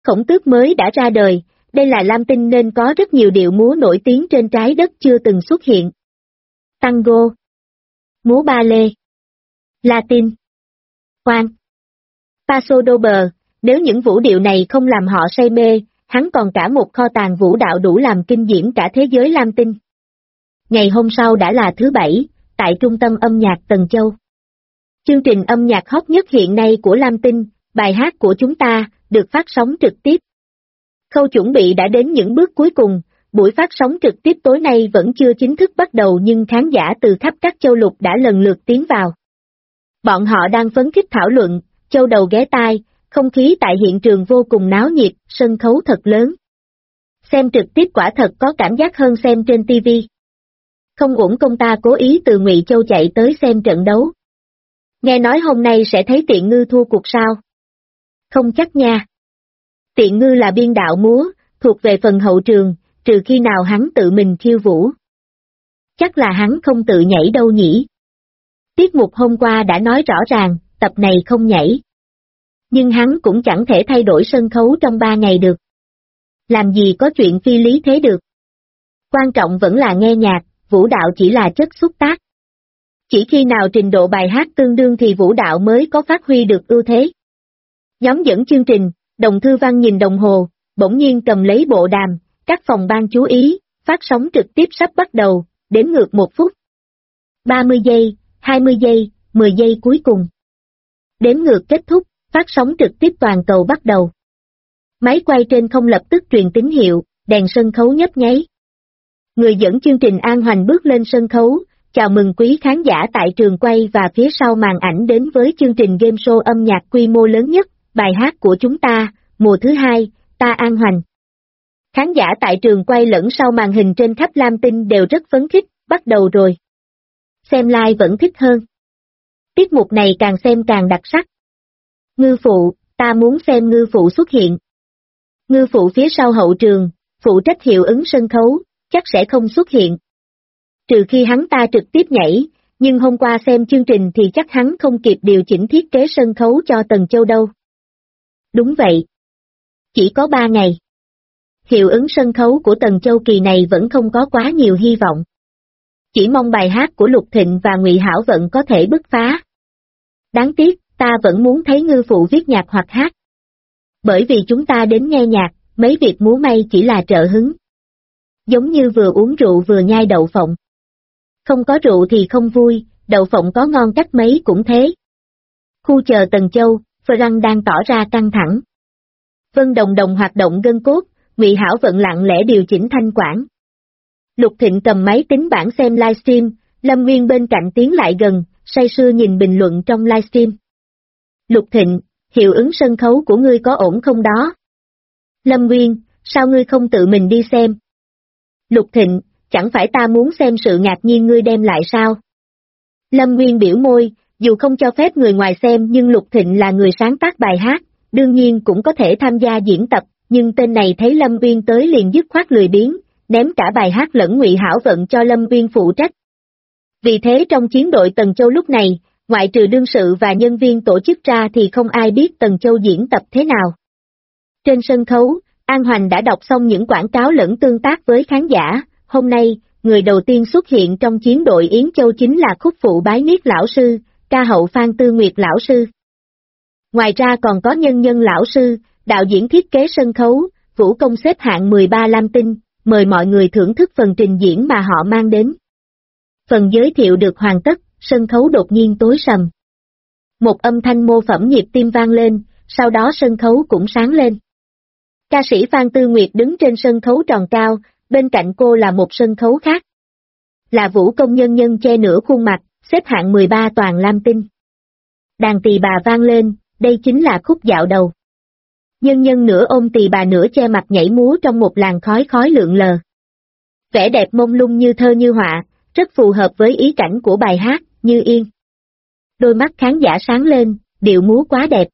Khổng Tước mới đã ra đời, đây là Lam Tinh nên có rất nhiều điệu múa nổi tiếng trên trái đất chưa từng xuất hiện. Tango, múa ba lê, Latin, Hoan, Paso Doble, nếu những vũ điệu này không làm họ say mê, hắn còn cả một kho tàng vũ đạo đủ làm kinh diễm cả thế giới Lam Tinh. Ngày hôm sau đã là thứ Bảy, tại Trung tâm âm nhạc Tần Châu. Chương trình âm nhạc hot nhất hiện nay của Lam Tinh, bài hát của chúng ta, được phát sóng trực tiếp. Khâu chuẩn bị đã đến những bước cuối cùng, buổi phát sóng trực tiếp tối nay vẫn chưa chính thức bắt đầu nhưng khán giả từ khắp các châu lục đã lần lượt tiến vào. Bọn họ đang phấn khích thảo luận, châu đầu ghé tai, không khí tại hiện trường vô cùng náo nhiệt, sân khấu thật lớn. Xem trực tiếp quả thật có cảm giác hơn xem trên TV. Không uổng công ta cố ý từ Ngụy Châu chạy tới xem trận đấu. Nghe nói hôm nay sẽ thấy Tiện Ngư thua cuộc sao? Không chắc nha. Tiện Ngư là biên đạo múa, thuộc về phần hậu trường, trừ khi nào hắn tự mình khiêu vũ. Chắc là hắn không tự nhảy đâu nhỉ. Tiết mục hôm qua đã nói rõ ràng, tập này không nhảy. Nhưng hắn cũng chẳng thể thay đổi sân khấu trong 3 ngày được. Làm gì có chuyện phi lý thế được. Quan trọng vẫn là nghe nhạc, vũ đạo chỉ là chất xúc tác. Chỉ khi nào trình độ bài hát tương đương thì vũ đạo mới có phát huy được ưu thế. Nhóm dẫn chương trình, Đồng Thư Văn nhìn đồng hồ, bỗng nhiên cầm lấy bộ đàm, các phòng ban chú ý, phát sóng trực tiếp sắp bắt đầu, đếm ngược 1 phút. 30 giây, 20 giây, 10 giây cuối cùng. Đếm ngược kết thúc, phát sóng trực tiếp toàn cầu bắt đầu. Máy quay trên không lập tức truyền tín hiệu, đèn sân khấu nhấp nháy. Người dẫn chương trình An Hoành bước lên sân khấu, chào mừng quý khán giả tại trường quay và phía sau màn ảnh đến với chương trình game show âm nhạc quy mô lớn nhất, bài hát của chúng ta, mùa thứ 2, ta An Hoành. Khán giả tại trường quay lẫn sau màn hình trên khắp Lam Tinh đều rất phấn khích, bắt đầu rồi. Xem live vẫn thích hơn. Tiết mục này càng xem càng đặc sắc. Ngư phụ, ta muốn xem ngư phụ xuất hiện. Ngư phụ phía sau hậu trường, phụ trách hiệu ứng sân khấu, chắc sẽ không xuất hiện. Trừ khi hắn ta trực tiếp nhảy, nhưng hôm qua xem chương trình thì chắc hắn không kịp điều chỉnh thiết kế sân khấu cho Tần Châu đâu. Đúng vậy. Chỉ có 3 ngày. Hiệu ứng sân khấu của Tần Châu kỳ này vẫn không có quá nhiều hy vọng. Chỉ mong bài hát của Lục Thịnh và Ngụy Hảo Vận có thể bứt phá. Đáng tiếc, ta vẫn muốn thấy ngư phụ viết nhạc hoặc hát. Bởi vì chúng ta đến nghe nhạc, mấy việc múa may chỉ là trợ hứng. Giống như vừa uống rượu vừa nhai đậu phộng. Không có rượu thì không vui, đậu phộng có ngon cách mấy cũng thế. Khu chờ Tần Châu, Frank đang tỏ ra căng thẳng. Vân Đồng Đồng hoạt động gân cốt, Ngụy Hảo Vận lặng lẽ điều chỉnh thanh quản. Lục Thịnh cầm máy tính bảng xem livestream, Lâm Nguyên bên cạnh tiến lại gần, say sưa nhìn bình luận trong livestream. Lục Thịnh, hiệu ứng sân khấu của ngươi có ổn không đó? Lâm Nguyên, sao ngươi không tự mình đi xem? Lục Thịnh, chẳng phải ta muốn xem sự ngạc nhiên ngươi đem lại sao? Lâm Nguyên biểu môi, dù không cho phép người ngoài xem nhưng Lục Thịnh là người sáng tác bài hát, đương nhiên cũng có thể tham gia diễn tập, nhưng tên này thấy Lâm Nguyên tới liền dứt khoát lười biếng, ném cả bài hát lẫn Ngụy Hảo Vận cho Lâm Nguyên phụ trách. Vì thế trong chiến đội Tần Châu lúc này, ngoại trừ đương sự và nhân viên tổ chức ra thì không ai biết Tần Châu diễn tập thế nào. Trên sân khấu, An Hoành đã đọc xong những quảng cáo lẫn tương tác với khán giả, hôm nay, người đầu tiên xuất hiện trong chiến đội Yến Châu chính là khúc phụ Bái Niết lão sư, ca hậu Phan Tư Nguyệt lão sư. Ngoài ra còn có nhân nhân lão sư, đạo diễn thiết kế sân khấu, vũ công xếp hạng 13 Lam Tinh, mời mọi người thưởng thức phần trình diễn mà họ mang đến. Phần giới thiệu được hoàn tất, sân khấu đột nhiên tối sầm. Một âm thanh mô phỏng nhịp tim vang lên, sau đó sân khấu cũng sáng lên. Ca sĩ Phan Tư Nguyệt đứng trên sân khấu tròn cao, bên cạnh cô là một sân khấu khác. Là vũ công nhân nhân che nửa khuôn mặt, xếp hạng 13 toàn Lam Tinh. Đàn tỳ bà vang lên, đây chính là khúc dạo đầu. Nhân nhân nửa ôm tỳ bà nửa che mặt nhảy múa trong một làn khói khói lượn lờ. Vẻ đẹp mông lung như thơ như họa, rất phù hợp với ý cảnh của bài hát, Như Yên. Đôi mắt khán giả sáng lên, điệu múa quá đẹp.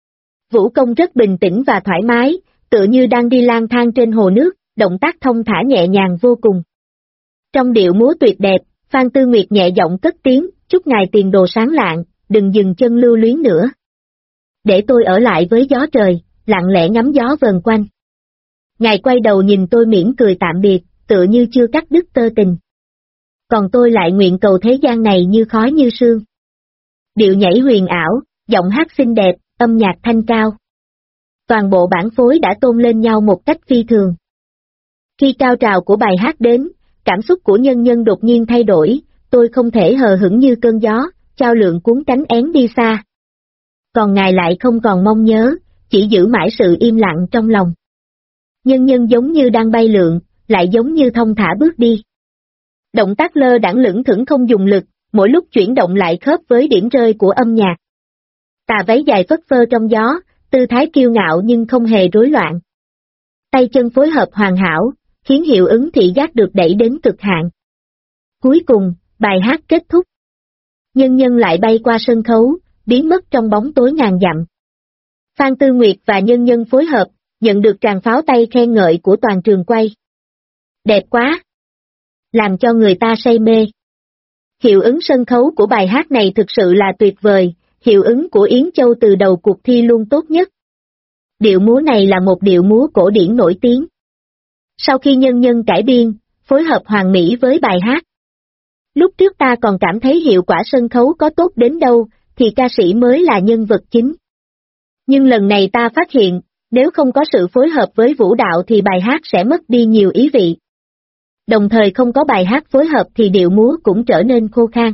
Vũ công rất bình tĩnh và thoải mái, tựa như đang đi lang thang trên hồ nước, động tác thông thả nhẹ nhàng vô cùng. Trong điệu múa tuyệt đẹp, Phan Tư Nguyệt nhẹ giọng cất tiếng, chúc ngài tiền đồ sáng lạng, đừng dừng chân lưu luyến nữa. Để tôi ở lại với gió trời, lặng lẽ ngắm gió vờn quanh. Ngài quay đầu nhìn tôi mỉm cười tạm biệt, tựa như chưa cắt đứt tơ tình. Còn tôi lại nguyện cầu thế gian này như khói như sương. Điệu nhảy huyền ảo, giọng hát xinh đẹp, âm nhạc thanh cao. Toàn bộ bản phối đã tôn lên nhau một cách phi thường. Khi cao trào của bài hát đến, cảm xúc của nhân nhân đột nhiên thay đổi, tôi không thể hờ hững như cơn gió, chao lượng cuốn cánh én đi xa. Còn ngài lại không còn mong nhớ, chỉ giữ mãi sự im lặng trong lòng. Nhân nhân giống như đang bay lượn, lại giống như thong thả bước đi. Động tác lơ đãng lững thững không dùng lực, mỗi lúc chuyển động lại khớp với điểm rơi của âm nhạc. Tà váy dài phất phơ trong gió, tư thái kiêu ngạo nhưng không hề rối loạn. Tay chân phối hợp hoàn hảo, khiến hiệu ứng thị giác được đẩy đến cực hạn. Cuối cùng, bài hát kết thúc. Nhân nhân lại bay qua sân khấu, biến mất trong bóng tối ngàn dặm. Phan Tư Nguyệt và nhân nhân phối hợp, nhận được tràng pháo tay khen ngợi của toàn trường quay. Đẹp quá! Làm cho người ta say mê. Hiệu ứng sân khấu của bài hát này thực sự là tuyệt vời, hiệu ứng của Yến Châu từ đầu cuộc thi luôn tốt nhất. Điệu múa này là một điệu múa cổ điển nổi tiếng. Sau khi nhân nhân cải biên, phối hợp hoàn mỹ với bài hát. Lúc trước ta còn cảm thấy hiệu quả sân khấu có tốt đến đâu, thì ca sĩ mới là nhân vật chính. Nhưng lần này ta phát hiện, nếu không có sự phối hợp với vũ đạo thì bài hát sẽ mất đi nhiều ý vị. Đồng thời không có bài hát phối hợp thì điệu múa cũng trở nên khô khan.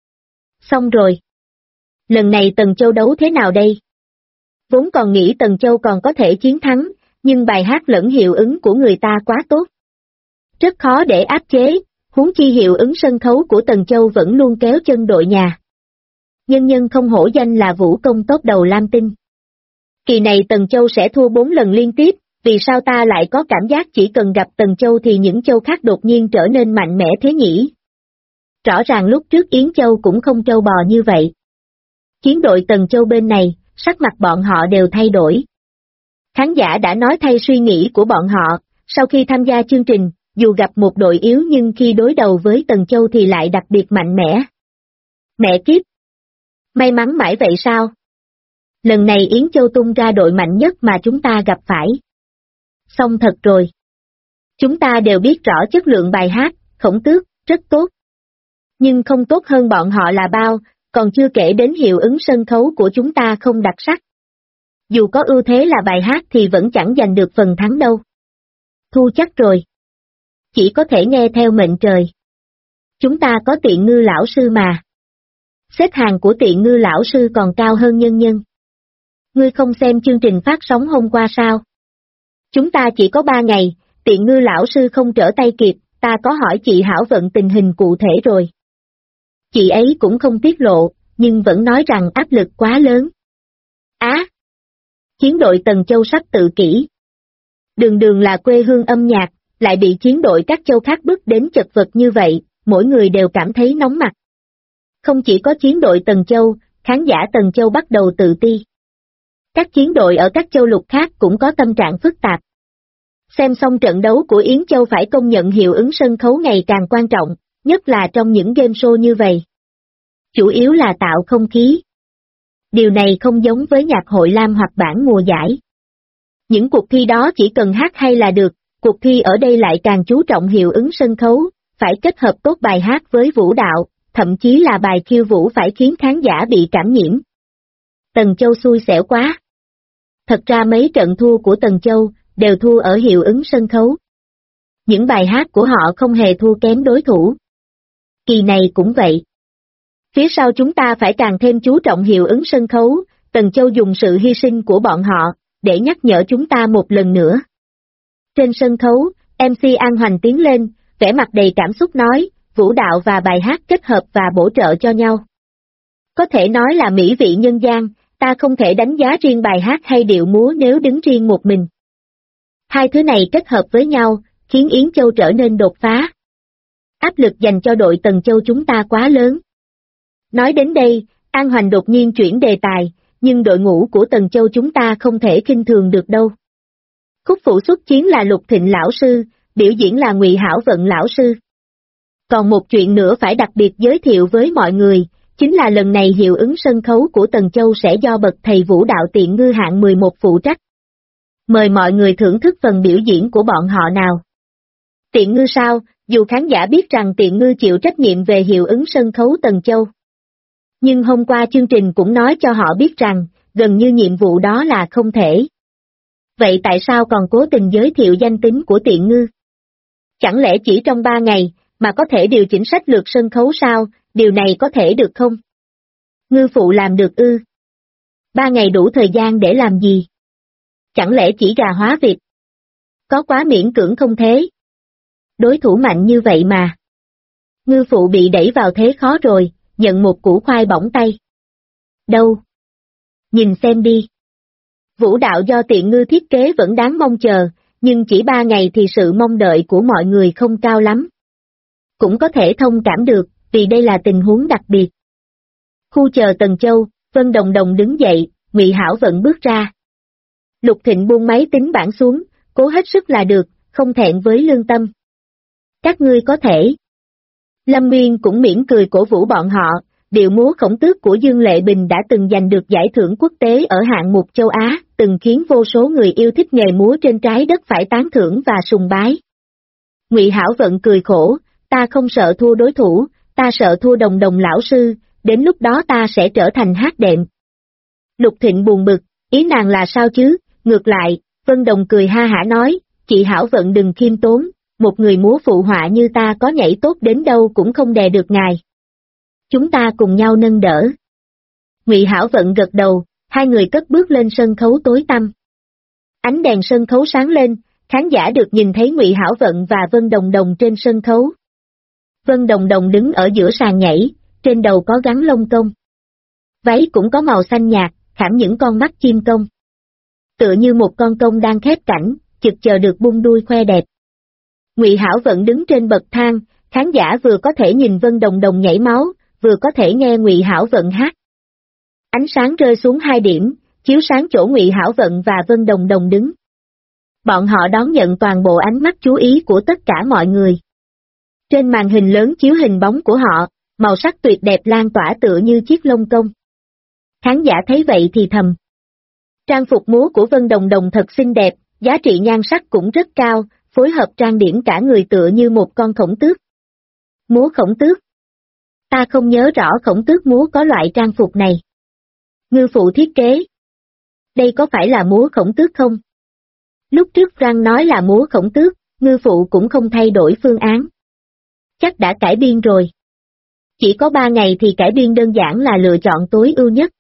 Xong rồi. Lần này Tần Châu đấu thế nào đây? Vốn còn nghĩ Tần Châu còn có thể chiến thắng, nhưng bài hát lẫn hiệu ứng của người ta quá tốt. Rất khó để áp chế, huống chi hiệu ứng sân khấu của Tần Châu vẫn luôn kéo chân đội nhà. Nhân nhân không hổ danh là vũ công tốt đầu Lam Tinh. Kỳ này Tần Châu sẽ thua 4 lần liên tiếp, vì sao ta lại có cảm giác chỉ cần gặp Tần Châu thì những châu khác đột nhiên trở nên mạnh mẽ thế nhỉ? Rõ ràng lúc trước Yến Châu cũng không trâu bò như vậy. Chiến đội Tần Châu bên này, sắc mặt bọn họ đều thay đổi. Khán giả đã nói thay suy nghĩ của bọn họ, sau khi tham gia chương trình, dù gặp một đội yếu nhưng khi đối đầu với Tần Châu thì lại đặc biệt mạnh mẽ. Mẹ kiếp! May mắn mãi vậy sao? Lần này Yến Châu tung ra đội mạnh nhất mà chúng ta gặp phải. Xong thật rồi. Chúng ta đều biết rõ chất lượng bài hát, Khổng Tước, rất tốt. Nhưng không tốt hơn bọn họ là bao, còn chưa kể đến hiệu ứng sân khấu của chúng ta không đặc sắc. Dù có ưu thế là bài hát thì vẫn chẳng giành được phần thắng đâu. Thu chắc rồi. Chỉ có thể nghe theo mệnh trời. Chúng ta có Tiện Ngư lão sư mà. Xếp hàng của Tiện Ngư lão sư còn cao hơn nhân nhân. Ngươi không xem chương trình phát sóng hôm qua sao? Chúng ta chỉ có 3 ngày, Tiện Ngư lão sư không trở tay kịp, ta có hỏi chị Hảo Vận tình hình cụ thể rồi. Chị ấy cũng không tiết lộ, nhưng vẫn nói rằng áp lực quá lớn. Chiến đội Tần Châu sắp tự kỷ. Đường đường là quê hương âm nhạc, lại bị chiến đội các châu khác bước đến chật vật như vậy, mỗi người đều cảm thấy nóng mặt. Không chỉ có chiến đội Tần Châu, khán giả Tần Châu bắt đầu tự ti. Các chiến đội ở các châu lục khác cũng có tâm trạng phức tạp. Xem xong trận đấu của Yến Châu phải công nhận hiệu ứng sân khấu ngày càng quan trọng, nhất là trong những game show như vậy. Chủ yếu là tạo không khí. Điều này không giống với nhạc hội Lam hoặc bảng mùa giải. Những cuộc thi đó chỉ cần hát hay là được, cuộc thi ở đây lại càng chú trọng hiệu ứng sân khấu, phải kết hợp tốt bài hát với vũ đạo, thậm chí là bài khiêu vũ phải khiến khán giả bị cảm nhiễm. Tần Châu xui xẻo quá. Thật ra mấy trận thua của Tần Châu đều thua ở hiệu ứng sân khấu. Những bài hát của họ không hề thua kém đối thủ. Kỳ này cũng vậy. Phía sau chúng ta phải càng thêm chú trọng hiệu ứng sân khấu, Tần Châu dùng sự hy sinh của bọn họ, để nhắc nhở chúng ta một lần nữa. Trên sân khấu, MC An Hoành tiến lên, vẻ mặt đầy cảm xúc nói, vũ đạo và bài hát kết hợp và bổ trợ cho nhau. Có thể nói là mỹ vị nhân gian, ta không thể đánh giá riêng bài hát hay điệu múa nếu đứng riêng một mình. Hai thứ này kết hợp với nhau, khiến Yến Châu trở nên đột phá. Áp lực dành cho đội Tần Châu chúng ta quá lớn. Nói đến đây, An Hoành đột nhiên chuyển đề tài, nhưng đội ngũ của Tần Châu chúng ta không thể khinh thường được đâu. Khúc phụ xuất chiến là Lục Thịnh lão sư, biểu diễn là Ngụy Hảo Vận lão sư. Còn một chuyện nữa phải đặc biệt giới thiệu với mọi người, chính là lần này hiệu ứng sân khấu của Tần Châu sẽ do bậc thầy vũ đạo Tiện Ngư hạng 11 phụ trách. Mời mọi người thưởng thức phần biểu diễn của bọn họ nào. Tiện Ngư sao? Dù khán giả biết rằng Tiện Ngư chịu trách nhiệm về hiệu ứng sân khấu Tần Châu. Nhưng hôm qua chương trình cũng nói cho họ biết rằng, gần như nhiệm vụ đó là không thể. Vậy tại sao còn cố tình giới thiệu danh tính của Tiện Ngư? Chẳng lẽ chỉ trong 3 ngày, mà có thể điều chỉnh sách lược sân khấu sao, điều này có thể được không? Ngư phụ làm được ư? 3 ngày đủ thời gian để làm gì? Chẳng lẽ chỉ gà hóa vịt? Có quá miễn cưỡng không thế? Đối thủ mạnh như vậy mà. Ngư phụ bị đẩy vào thế khó rồi, nhận một củ khoai bỏng tay. Đâu? Nhìn xem đi. Vũ đạo do Tiện Ngư thiết kế vẫn đáng mong chờ, nhưng chỉ 3 ngày thì sự mong đợi của mọi người không cao lắm. Cũng có thể thông cảm được, vì đây là tình huống đặc biệt. Khu chờ Tần Châu, Vân Đồng Đồng đứng dậy, Ngụy Hảo Vận bước ra. Lục Thịnh buông máy tính bảng xuống, cố hết sức là được, không thẹn với lương tâm. Các ngươi có thể. Lâm Nguyên cũng mỉm cười cổ vũ bọn họ, điệu múa Khổng Tước của Dương Lệ Bình đã từng giành được giải thưởng quốc tế ở hạng mục châu Á, từng khiến vô số người yêu thích nghề múa trên trái đất phải tán thưởng và sùng bái. Ngụy Hảo Vận cười khổ, ta không sợ thua đối thủ, ta sợ thua Đồng Đồng lão sư, đến lúc đó ta sẽ trở thành hát đệm. Lục Thịnh buồn bực, ý nàng là sao chứ, ngược lại, Vân Đồng cười ha hả nói, chị Hảo Vận đừng khiêm tốn, một người múa phụ họa như ta có nhảy tốt đến đâu cũng không đè được ngài. Chúng ta cùng nhau nâng đỡ. Ngụy Hảo Vận gật đầu, hai người cất bước lên sân khấu tối tăm. Ánh đèn sân khấu sáng lên, khán giả được nhìn thấy Ngụy Hảo Vận và Vân Đồng Đồng trên sân khấu. Vân Đồng Đồng đứng ở giữa sàn nhảy, trên đầu có gắn lông công. Váy cũng có màu xanh nhạt, khảm những con mắt chim công. Tựa như một con công đang khép cảnh, chực chờ được bung đuôi khoe đẹp. Ngụy Hảo Vận đứng trên bậc thang, khán giả vừa có thể nhìn Vân Đồng Đồng nhảy máu, vừa có thể nghe Ngụy Hảo Vận hát. Ánh sáng rơi xuống 2 điểm, chiếu sáng chỗ Ngụy Hảo Vận và Vân Đồng Đồng đứng. Bọn họ đón nhận toàn bộ ánh mắt chú ý của tất cả mọi người. Trên màn hình lớn chiếu hình bóng của họ, màu sắc tuyệt đẹp lan tỏa tựa như chiếc lông công. Khán giả thấy vậy thì thầm. Trang phục múa của Vân Đồng Đồng thật xinh đẹp, giá trị nhan sắc cũng rất cao, phối hợp trang điểm cả người tựa như một con khổng tước. Múa khổng tước? Ta không nhớ rõ khổng tước múa có loại trang phục này. Ngư phụ thiết kế. Đây có phải là múa khổng tước không? Lúc trước Răng nói là múa khổng tước, ngư phụ cũng không thay đổi phương án. Chắc đã cải biên rồi. Chỉ có 3 ngày thì cải biên đơn giản là lựa chọn tối ưu nhất.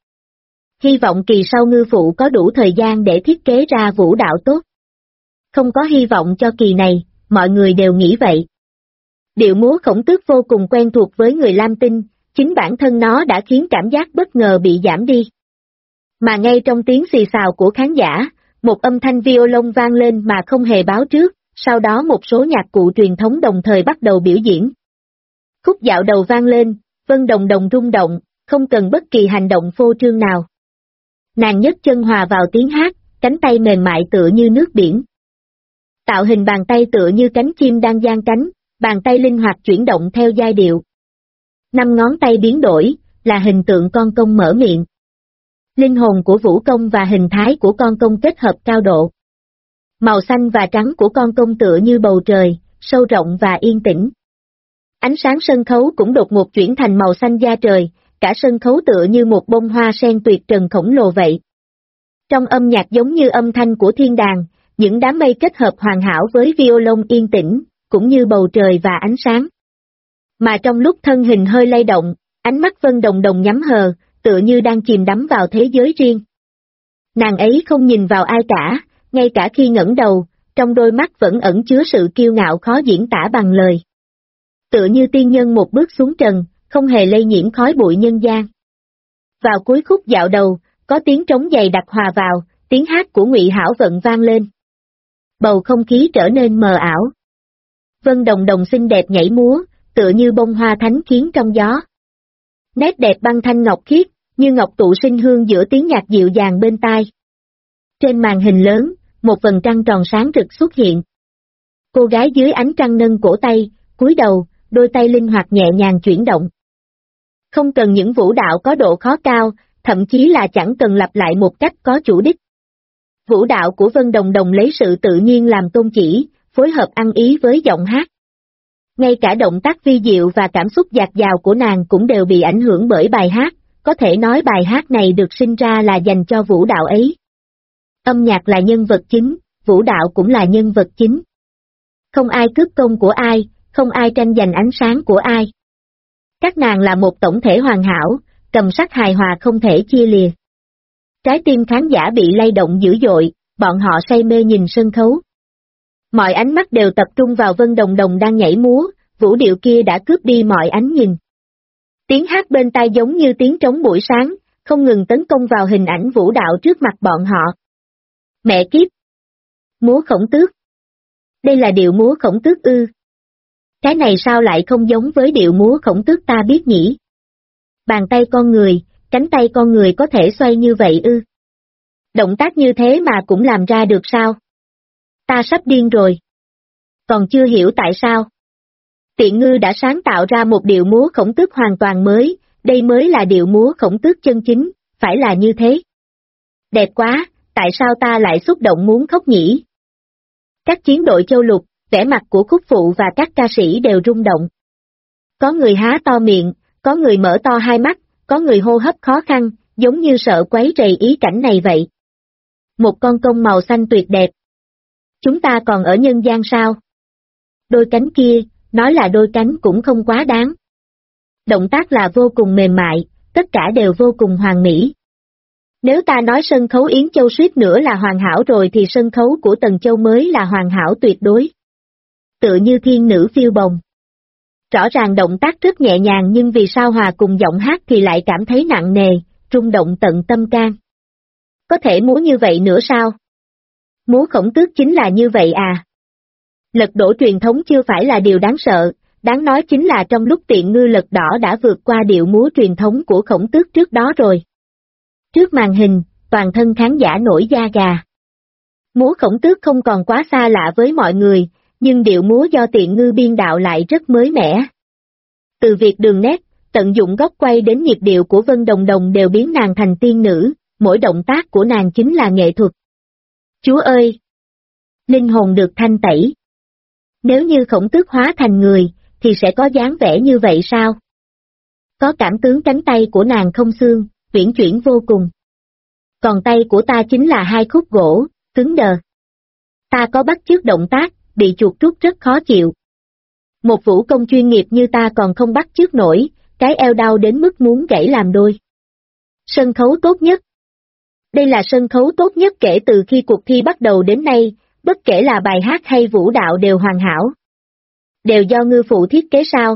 Hy vọng kỳ sau ngư phụ có đủ thời gian để thiết kế ra vũ đạo tốt. Không có hy vọng cho kỳ này, mọi người đều nghĩ vậy. Điệu múa khổng tước vô cùng quen thuộc với người Lam Tinh, chính bản thân nó đã khiến cảm giác bất ngờ bị giảm đi. Mà ngay trong tiếng xì xào của khán giả, một âm thanh violon vang lên mà không hề báo trước, sau đó một số nhạc cụ truyền thống đồng thời bắt đầu biểu diễn. Khúc dạo đầu vang lên, Vân Đồng Đồng rung động, không cần bất kỳ hành động phô trương nào. Nàng nhấc chân hòa vào tiếng hát, cánh tay mềm mại tựa như nước biển. Tạo hình bàn tay tựa như cánh chim đang giang cánh, bàn tay linh hoạt chuyển động theo giai điệu. 5 ngón tay biến đổi, là hình tượng con công mở miệng. Linh hồn của vũ công và hình thái của con công kết hợp cao độ. Màu xanh và trắng của con công tựa như bầu trời, sâu rộng và yên tĩnh. Ánh sáng sân khấu cũng đột ngột chuyển thành màu xanh da trời, cả sân khấu tựa như một bông hoa sen tuyệt trần khổng lồ vậy. Trong âm nhạc giống như âm thanh của thiên đàng, những đám mây kết hợp hoàn hảo với violon yên tĩnh, cũng như bầu trời và ánh sáng. Mà trong lúc thân hình hơi lay động, ánh mắt Vân Đồng Đồng nhắm hờ, tựa như đang chìm đắm vào thế giới riêng. Nàng ấy không nhìn vào ai cả, ngay cả khi ngẩng đầu, trong đôi mắt vẫn ẩn chứa sự kiêu ngạo khó diễn tả bằng lời. Tựa như tiên nhân một bước xuống trần, không hề lây nhiễm khói bụi nhân gian. Vào cuối khúc dạo đầu, có tiếng trống dày đặc hòa vào, tiếng hát của Ngụy Hảo Vận vang lên. Bầu không khí trở nên mờ ảo. Vân Đồng Đồng xinh đẹp nhảy múa, tựa như bông hoa thánh khiến trong gió. Nét đẹp băng thanh ngọc khiết, như ngọc tụ sinh hương giữa tiếng nhạc dịu dàng bên tai. Trên màn hình lớn, một vầng trăng tròn sáng rực xuất hiện. Cô gái dưới ánh trăng nâng cổ tay, cúi đầu, đôi tay linh hoạt nhẹ nhàng chuyển động. Không cần những vũ đạo có độ khó cao, thậm chí là chẳng cần lặp lại một cách có chủ đích. Vũ đạo của Vân Đồng Đồng lấy sự tự nhiên làm tôn chỉ, phối hợp ăn ý với giọng hát. Ngay cả động tác vi diệu và cảm xúc dạt dào của nàng cũng đều bị ảnh hưởng bởi bài hát, có thể nói bài hát này được sinh ra là dành cho vũ đạo ấy. Âm nhạc là nhân vật chính, vũ đạo cũng là nhân vật chính. Không ai cướp công của ai, không ai tranh giành ánh sáng của ai. Các nàng là một tổng thể hoàn hảo, cầm sắc hài hòa không thể chia lìa. Trái tim khán giả bị lay động dữ dội, bọn họ say mê nhìn sân khấu. Mọi ánh mắt đều tập trung vào Vân Đồng Đồng đang nhảy múa, vũ điệu kia đã cướp đi mọi ánh nhìn. Tiếng hát bên tai giống như tiếng trống buổi sáng, không ngừng tấn công vào hình ảnh vũ đạo trước mặt bọn họ. Mẹ kiếp! Múa Khổng Tước! Đây là điệu múa Khổng Tước ư? Cái này sao lại không giống với điệu múa Khổng Tước ta biết nhỉ? Bàn tay con người, cánh tay con người có thể xoay như vậy ư? Động tác như thế mà cũng làm ra được sao? Ta sắp điên rồi. Còn chưa hiểu tại sao. Tiện Ngư đã sáng tạo ra một điệu múa Khổng Tước hoàn toàn mới, đây mới là điệu múa Khổng Tước chân chính, phải là như thế. Đẹp quá, tại sao ta lại xúc động muốn khóc nhỉ? Các chiến đội châu lục, vẻ mặt của khúc phụ và các ca sĩ đều rung động. Có người há to miệng, có người mở to hai mắt, có người hô hấp khó khăn, giống như sợ quấy rầy ý cảnh này vậy. Một con công màu xanh tuyệt đẹp. Chúng ta còn ở nhân gian sao? Đôi cánh kia, nói là đôi cánh cũng không quá đáng. Động tác là vô cùng mềm mại, tất cả đều vô cùng hoàn mỹ. Nếu ta nói sân khấu Yến Châu suýt nữa là hoàn hảo rồi thì sân khấu của Tần Châu mới là hoàn hảo tuyệt đối. Tựa như thiên nữ phiêu bồng. Rõ ràng động tác rất nhẹ nhàng nhưng vì sao hòa cùng giọng hát thì lại cảm thấy nặng nề, rung động tận tâm can. Có thể múa như vậy nữa sao? Múa Khổng Tước chính là như vậy à? Lật đổ truyền thống chưa phải là điều đáng sợ, đáng nói chính là trong lúc Tiện Ngư lật đỏ đã vượt qua điệu múa truyền thống của Khổng Tước trước đó rồi. Trước màn hình, toàn thân khán giả nổi da gà. Múa Khổng Tước không còn quá xa lạ với mọi người, nhưng điệu múa do Tiện Ngư biên đạo lại rất mới mẻ. Từ việc đường nét, tận dụng góc quay đến nhịp điệu của Vân Đồng Đồng đều biến nàng thành tiên nữ, mỗi động tác của nàng chính là nghệ thuật. Chúa ơi! Linh hồn được thanh tẩy. Nếu như Khổng Tước hóa thành người, thì sẽ có dáng vẻ như vậy sao? Có cảm tướng cánh tay của nàng không xương, uyển chuyển vô cùng. Còn tay của ta chính là hai khúc gỗ, cứng đờ. Ta có bắt chước động tác, bị chuột rút rất khó chịu. Một vũ công chuyên nghiệp như ta còn không bắt chước nổi, cái eo đau đến mức muốn gãy làm đôi. Sân khấu tốt nhất. Đây là sân khấu tốt nhất kể từ khi cuộc thi bắt đầu đến nay, bất kể là bài hát hay vũ đạo đều hoàn hảo. Đều do Ngư phụ thiết kế sao?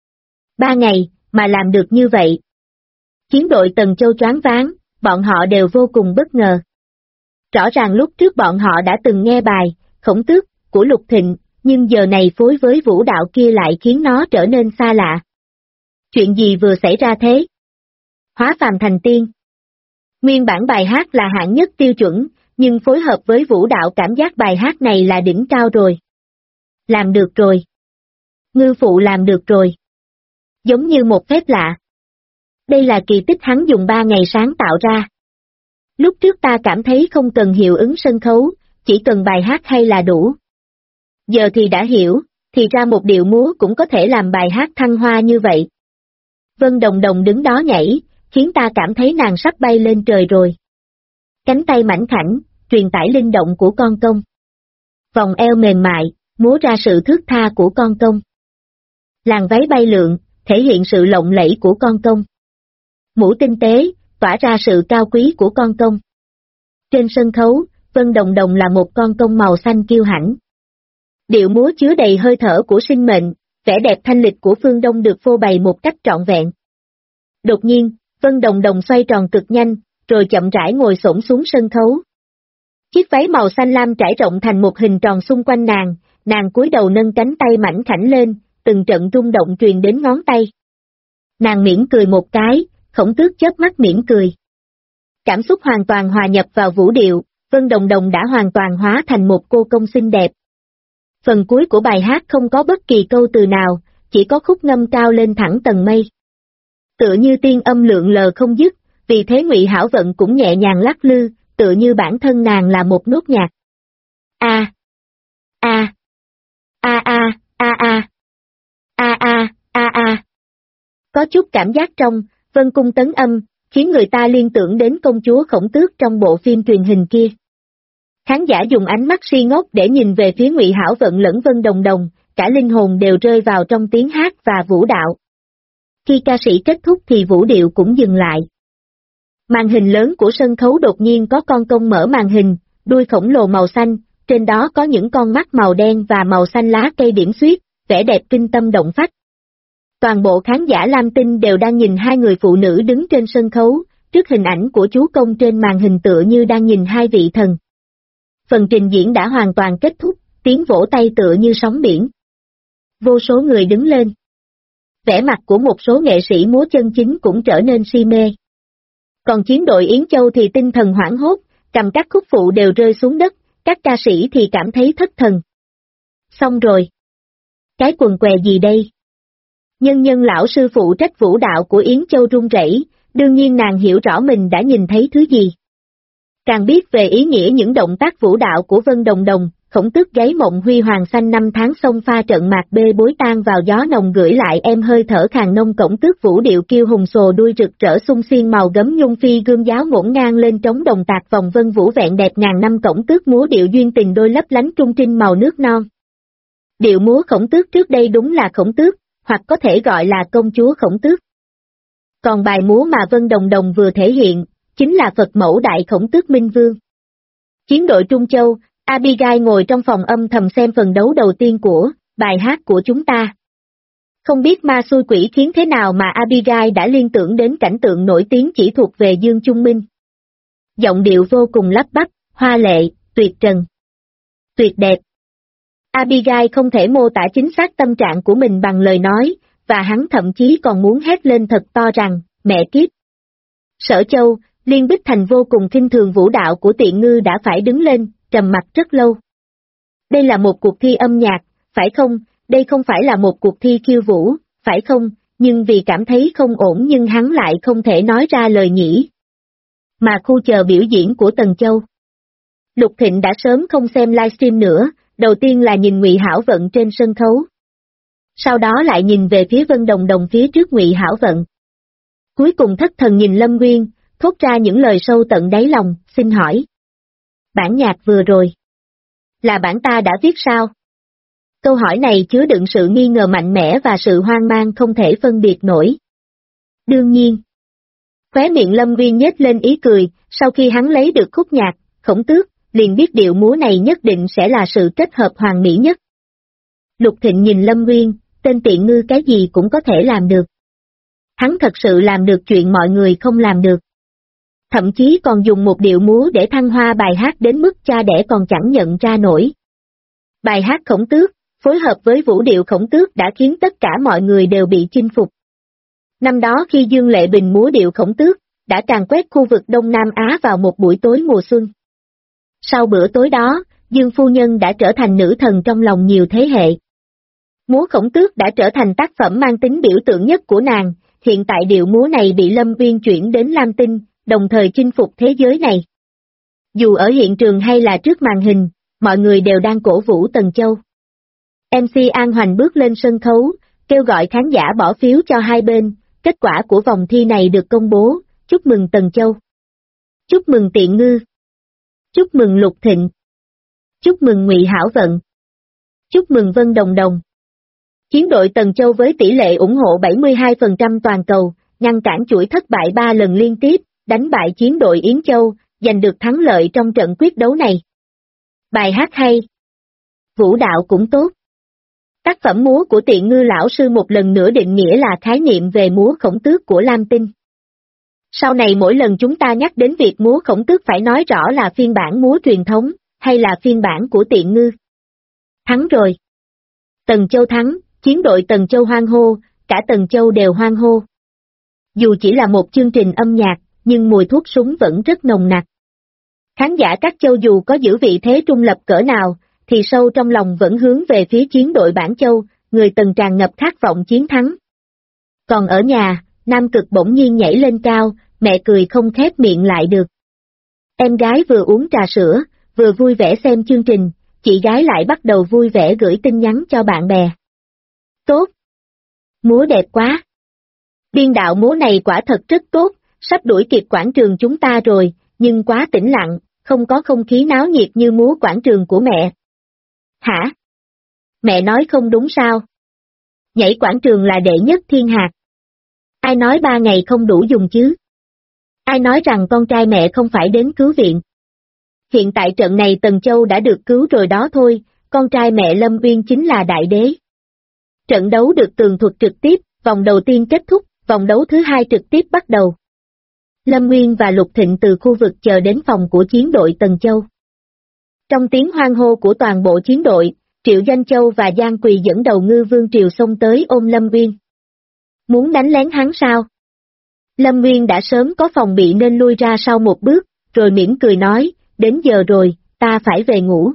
3 ngày, mà làm được như vậy. Chiến đội Tần Châu choáng váng, bọn họ đều vô cùng bất ngờ. Rõ ràng lúc trước bọn họ đã từng nghe bài Khổng Tước của Lục Thịnh, nhưng giờ này phối với vũ đạo kia lại khiến nó trở nên xa lạ. Chuyện gì vừa xảy ra thế? Hóa phàm thành tiên. Nguyên bản bài hát là hạng nhất tiêu chuẩn, nhưng phối hợp với vũ đạo cảm giác bài hát này là đỉnh cao rồi. Làm được rồi. Ngư phụ làm được rồi. Giống như một phép lạ. Đây là kỳ tích hắn dùng 3 ngày sáng tạo ra. Lúc trước ta cảm thấy không cần hiệu ứng sân khấu, chỉ cần bài hát hay là đủ. Giờ thì đã hiểu, thì ra một điệu múa cũng có thể làm bài hát thăng hoa như vậy. Vân Đồng Đồng đứng đó nhảy, khiến ta cảm thấy nàng sắp bay lên trời rồi. Cánh tay mảnh khảnh, truyền tải linh động của con công. Vòng eo mềm mại, múa ra sự thướt tha của con công. Làn váy bay lượn, thể hiện sự lộng lẫy của con công. Mũ tinh tế, tỏa ra sự cao quý của con công. Trên sân khấu, Vân Đồng Đồng là một con công màu xanh kiêu hãnh. Điệu múa chứa đầy hơi thở của sinh mệnh, vẻ đẹp thanh lịch của phương Đông được phô bày một cách trọn vẹn. Đột nhiên, Vân Đồng Đồng xoay tròn cực nhanh, rồi chậm rãi ngồi xổm xuống sân khấu. Chiếc váy màu xanh lam trải rộng thành một hình tròn xung quanh nàng cúi đầu nâng cánh tay mảnh khảnh lên, từng trận rung động truyền đến ngón tay. Nàng mỉm cười một cái, Khổng Tước chớp mắt mỉm cười. Cảm xúc hoàn toàn hòa nhập vào vũ điệu, Vân Đồng Đồng đã hoàn toàn hóa thành một cô công xinh đẹp. Phần cuối của bài hát không có bất kỳ câu từ nào, chỉ có khúc ngâm cao lên thẳng tầng mây. Tựa như tiên âm lượn lờ không dứt, vì thế Ngụy Hảo Vận cũng nhẹ nhàng lắc lư, tựa như bản thân nàng là một nốt nhạc. A a a a a a a a a a. Có chút cảm giác trong vân cung tấn âm, khiến người ta liên tưởng đến công chúa Khổng Tước trong bộ phim truyền hình kia. Khán giả dùng ánh mắt si ngốc để nhìn về phía Ngụy Hảo Vận lẫn Vân Đồng Đồng, cả linh hồn đều rơi vào trong tiếng hát và vũ đạo. Khi ca sĩ kết thúc thì vũ điệu cũng dừng lại. Màn hình lớn của sân khấu đột nhiên có con công mở màn hình, đuôi khổng lồ màu xanh, trên đó có những con mắt màu đen và màu xanh lá cây điểm xuyết, vẻ đẹp kinh tâm động phách. Toàn bộ khán giả Lam Tinh đều đang nhìn hai người phụ nữ đứng trên sân khấu, trước hình ảnh của chú công trên màn hình tựa như đang nhìn hai vị thần. Phần trình diễn đã hoàn toàn kết thúc, tiếng vỗ tay tựa như sóng biển. Vô số người đứng lên. Vẻ mặt của một số nghệ sĩ múa chân chính cũng trở nên si mê. Còn chiến đội Yến Châu thì tinh thần hoảng hốt, cầm các khúc phụ đều rơi xuống đất, các ca sĩ thì cảm thấy thất thần. Xong rồi. Cái quần què gì đây? Nhân lão sư phụ trách vũ đạo của Yến Châu run rẩy, đương nhiên nàng hiểu rõ mình đã nhìn thấy thứ gì. Càng biết về ý nghĩa những động tác vũ đạo của Vân Đồng Đồng, Khổng Tước gáy mộng huy hoàng xanh năm tháng sông pha trận mạc bê bối tan vào gió nồng gửi lại em hơi thở khàn nông Khổng Tước vũ điệu kiêu hùng sồ đuôi rực rỡ xung xiên màu gấm nhung phi gươm giáo ngổn ngang lên trống đồng tạc vòng vân vũ vẹn đẹp ngàn năm Khổng Tước múa điệu duyên tình đôi lấp lánh trung trinh màu nước non. Điệu múa Khổng Tước trước đây đúng là Khổng Tước, hoặc có thể gọi là công chúa Khổng Tước. Còn bài múa mà Vân Đồng Đồng vừa thể hiện, chính là Phật mẫu đại Khổng Tước Minh Vương. Chiến đội Trung Châu, Abigail ngồi trong phòng âm thầm xem phần đấu đầu tiên của bài hát của chúng ta. Không biết ma xui quỷ khiến thế nào mà Abigail đã liên tưởng đến cảnh tượng nổi tiếng chỉ thuộc về Dương Trung Minh. Giọng điệu vô cùng lắp bắp, hoa lệ, tuyệt trần, tuyệt đẹp. Abigail không thể mô tả chính xác tâm trạng của mình bằng lời nói, và hắn thậm chí còn muốn hét lên thật to rằng, mẹ kiếp. Sở Châu, Liên Bích Thành vô cùng khinh thường vũ đạo của Tiện Ngư đã phải đứng lên, trầm mặt rất lâu. Đây là một cuộc thi âm nhạc, phải không? Đây không phải là một cuộc thi khiêu vũ, phải không? Nhưng vì cảm thấy không ổn nhưng hắn lại không thể nói ra lời nhỉ. Mà khu chờ biểu diễn của Tần Châu. Lục Thịnh đã sớm không xem livestream nữa, đầu tiên là nhìn Ngụy Hảo Vận trên sân khấu. Sau đó lại nhìn về phía Vân Đồng Đồng phía trước Ngụy Hảo Vận. Cuối cùng thất thần nhìn Lâm Nguyên, thốt ra những lời sâu tận đáy lòng, xin hỏi. Bản nhạc vừa rồi. Là bản ta đã viết sao? Câu hỏi này chứa đựng sự nghi ngờ mạnh mẽ và sự hoang mang không thể phân biệt nổi. Đương nhiên. Khóe miệng Lâm Nguyên nhếch lên ý cười, sau khi hắn lấy được khúc nhạc, Khổng Tước, liền biết điệu múa này nhất định sẽ là sự kết hợp hoàn mỹ nhất. Lục Thịnh nhìn Lâm Nguyên, tên tiện ngư cái gì cũng có thể làm được. Hắn thật sự làm được chuyện mọi người không làm được. Thậm chí còn dùng một điệu múa để thăng hoa bài hát đến mức cha đẻ còn chẳng nhận ra nổi. Bài hát Khổng Tước, phối hợp với vũ điệu Khổng Tước đã khiến tất cả mọi người đều bị chinh phục. Năm đó khi Dương Lệ Bình múa điệu Khổng Tước, đã càn quét khu vực Đông Nam Á vào một buổi tối mùa xuân. Sau bữa tối đó, Dương Phu Nhân đã trở thành nữ thần trong lòng nhiều thế hệ. Múa Khổng Tước đã trở thành tác phẩm mang tính biểu tượng nhất của nàng, hiện tại điệu múa này bị Lâm Nguyên chuyển đến Lam Tinh, đồng thời chinh phục thế giới này. Dù ở hiện trường hay là trước màn hình, mọi người đều đang cổ vũ Tần Châu. MC An Hoành bước lên sân khấu, kêu gọi khán giả bỏ phiếu cho hai bên, kết quả của vòng thi này được công bố, chúc mừng Tần Châu. Chúc mừng Tiện Ngư. Chúc mừng Lục Thịnh. Chúc mừng Ngụy Hảo Vận. Chúc mừng Vân Đồng Đồng. Chiến đội Tần Châu với tỷ lệ ủng hộ 72% toàn cầu, ngăn cản chuỗi thất bại 3 lần liên tiếp, đánh bại chiến đội Yến Châu, giành được thắng lợi trong trận quyết đấu này. Bài hát hay. Vũ đạo cũng tốt. Tác phẩm múa của Tiện Ngư lão sư một lần nữa định nghĩa là khái niệm về múa Khổng Tước của Lam Tinh. Sau này mỗi lần chúng ta nhắc đến việc múa Khổng Tước phải nói rõ là phiên bản múa truyền thống, hay là phiên bản của Tiện Ngư. Thắng rồi. Tần Châu thắng, chiến đội Tần Châu hoan hô, cả Tần Châu đều hoan hô. Dù chỉ là một chương trình âm nhạc, nhưng mùi thuốc súng vẫn rất nồng nặc. Khán giả các châu dù có giữ vị thế trung lập cỡ nào, thì sâu trong lòng vẫn hướng về phía chiến đội Bản Châu, người Tần tràn ngập khát vọng chiến thắng. Còn ở nhà, Nam Cực bỗng nhiên nhảy lên cao, mẹ cười không khép miệng lại được. Em gái vừa uống trà sữa, vừa vui vẻ xem chương trình, chị gái lại bắt đầu vui vẻ gửi tin nhắn cho bạn bè. Tốt! Múa đẹp quá! Biên đạo múa này quả thật rất tốt, sắp đuổi kịp quảng trường chúng ta rồi, nhưng quá tĩnh lặng, không có không khí náo nhiệt như múa quảng trường của mẹ. Hả? Mẹ nói không đúng sao? Nhảy quảng trường là đệ nhất thiên hạ. Ai nói 3 ngày không đủ dùng chứ? Ai nói rằng con trai mẹ không phải đến cứu viện? Hiện tại trận này Tần Châu đã được cứu rồi đó thôi, con trai mẹ Lâm Uyên chính là đại đế. Trận đấu được tường thuật trực tiếp, vòng đầu tiên kết thúc, vòng đấu thứ hai trực tiếp bắt đầu. Lâm Nguyên và Lục Thịnh từ khu vực chờ đến phòng của chiến đội Tần Châu. Trong tiếng hoan hô của toàn bộ chiến đội, Triệu Doanh Châu và Giang Quỳ dẫn đầu Ngư Vương Triều xông tới ôm Lâm Nguyên. Muốn đánh lén hắn sao? Lâm Nguyên đã sớm có phòng bị nên lui ra sau một bước, rồi mỉm cười nói, đến giờ rồi, ta phải về ngủ.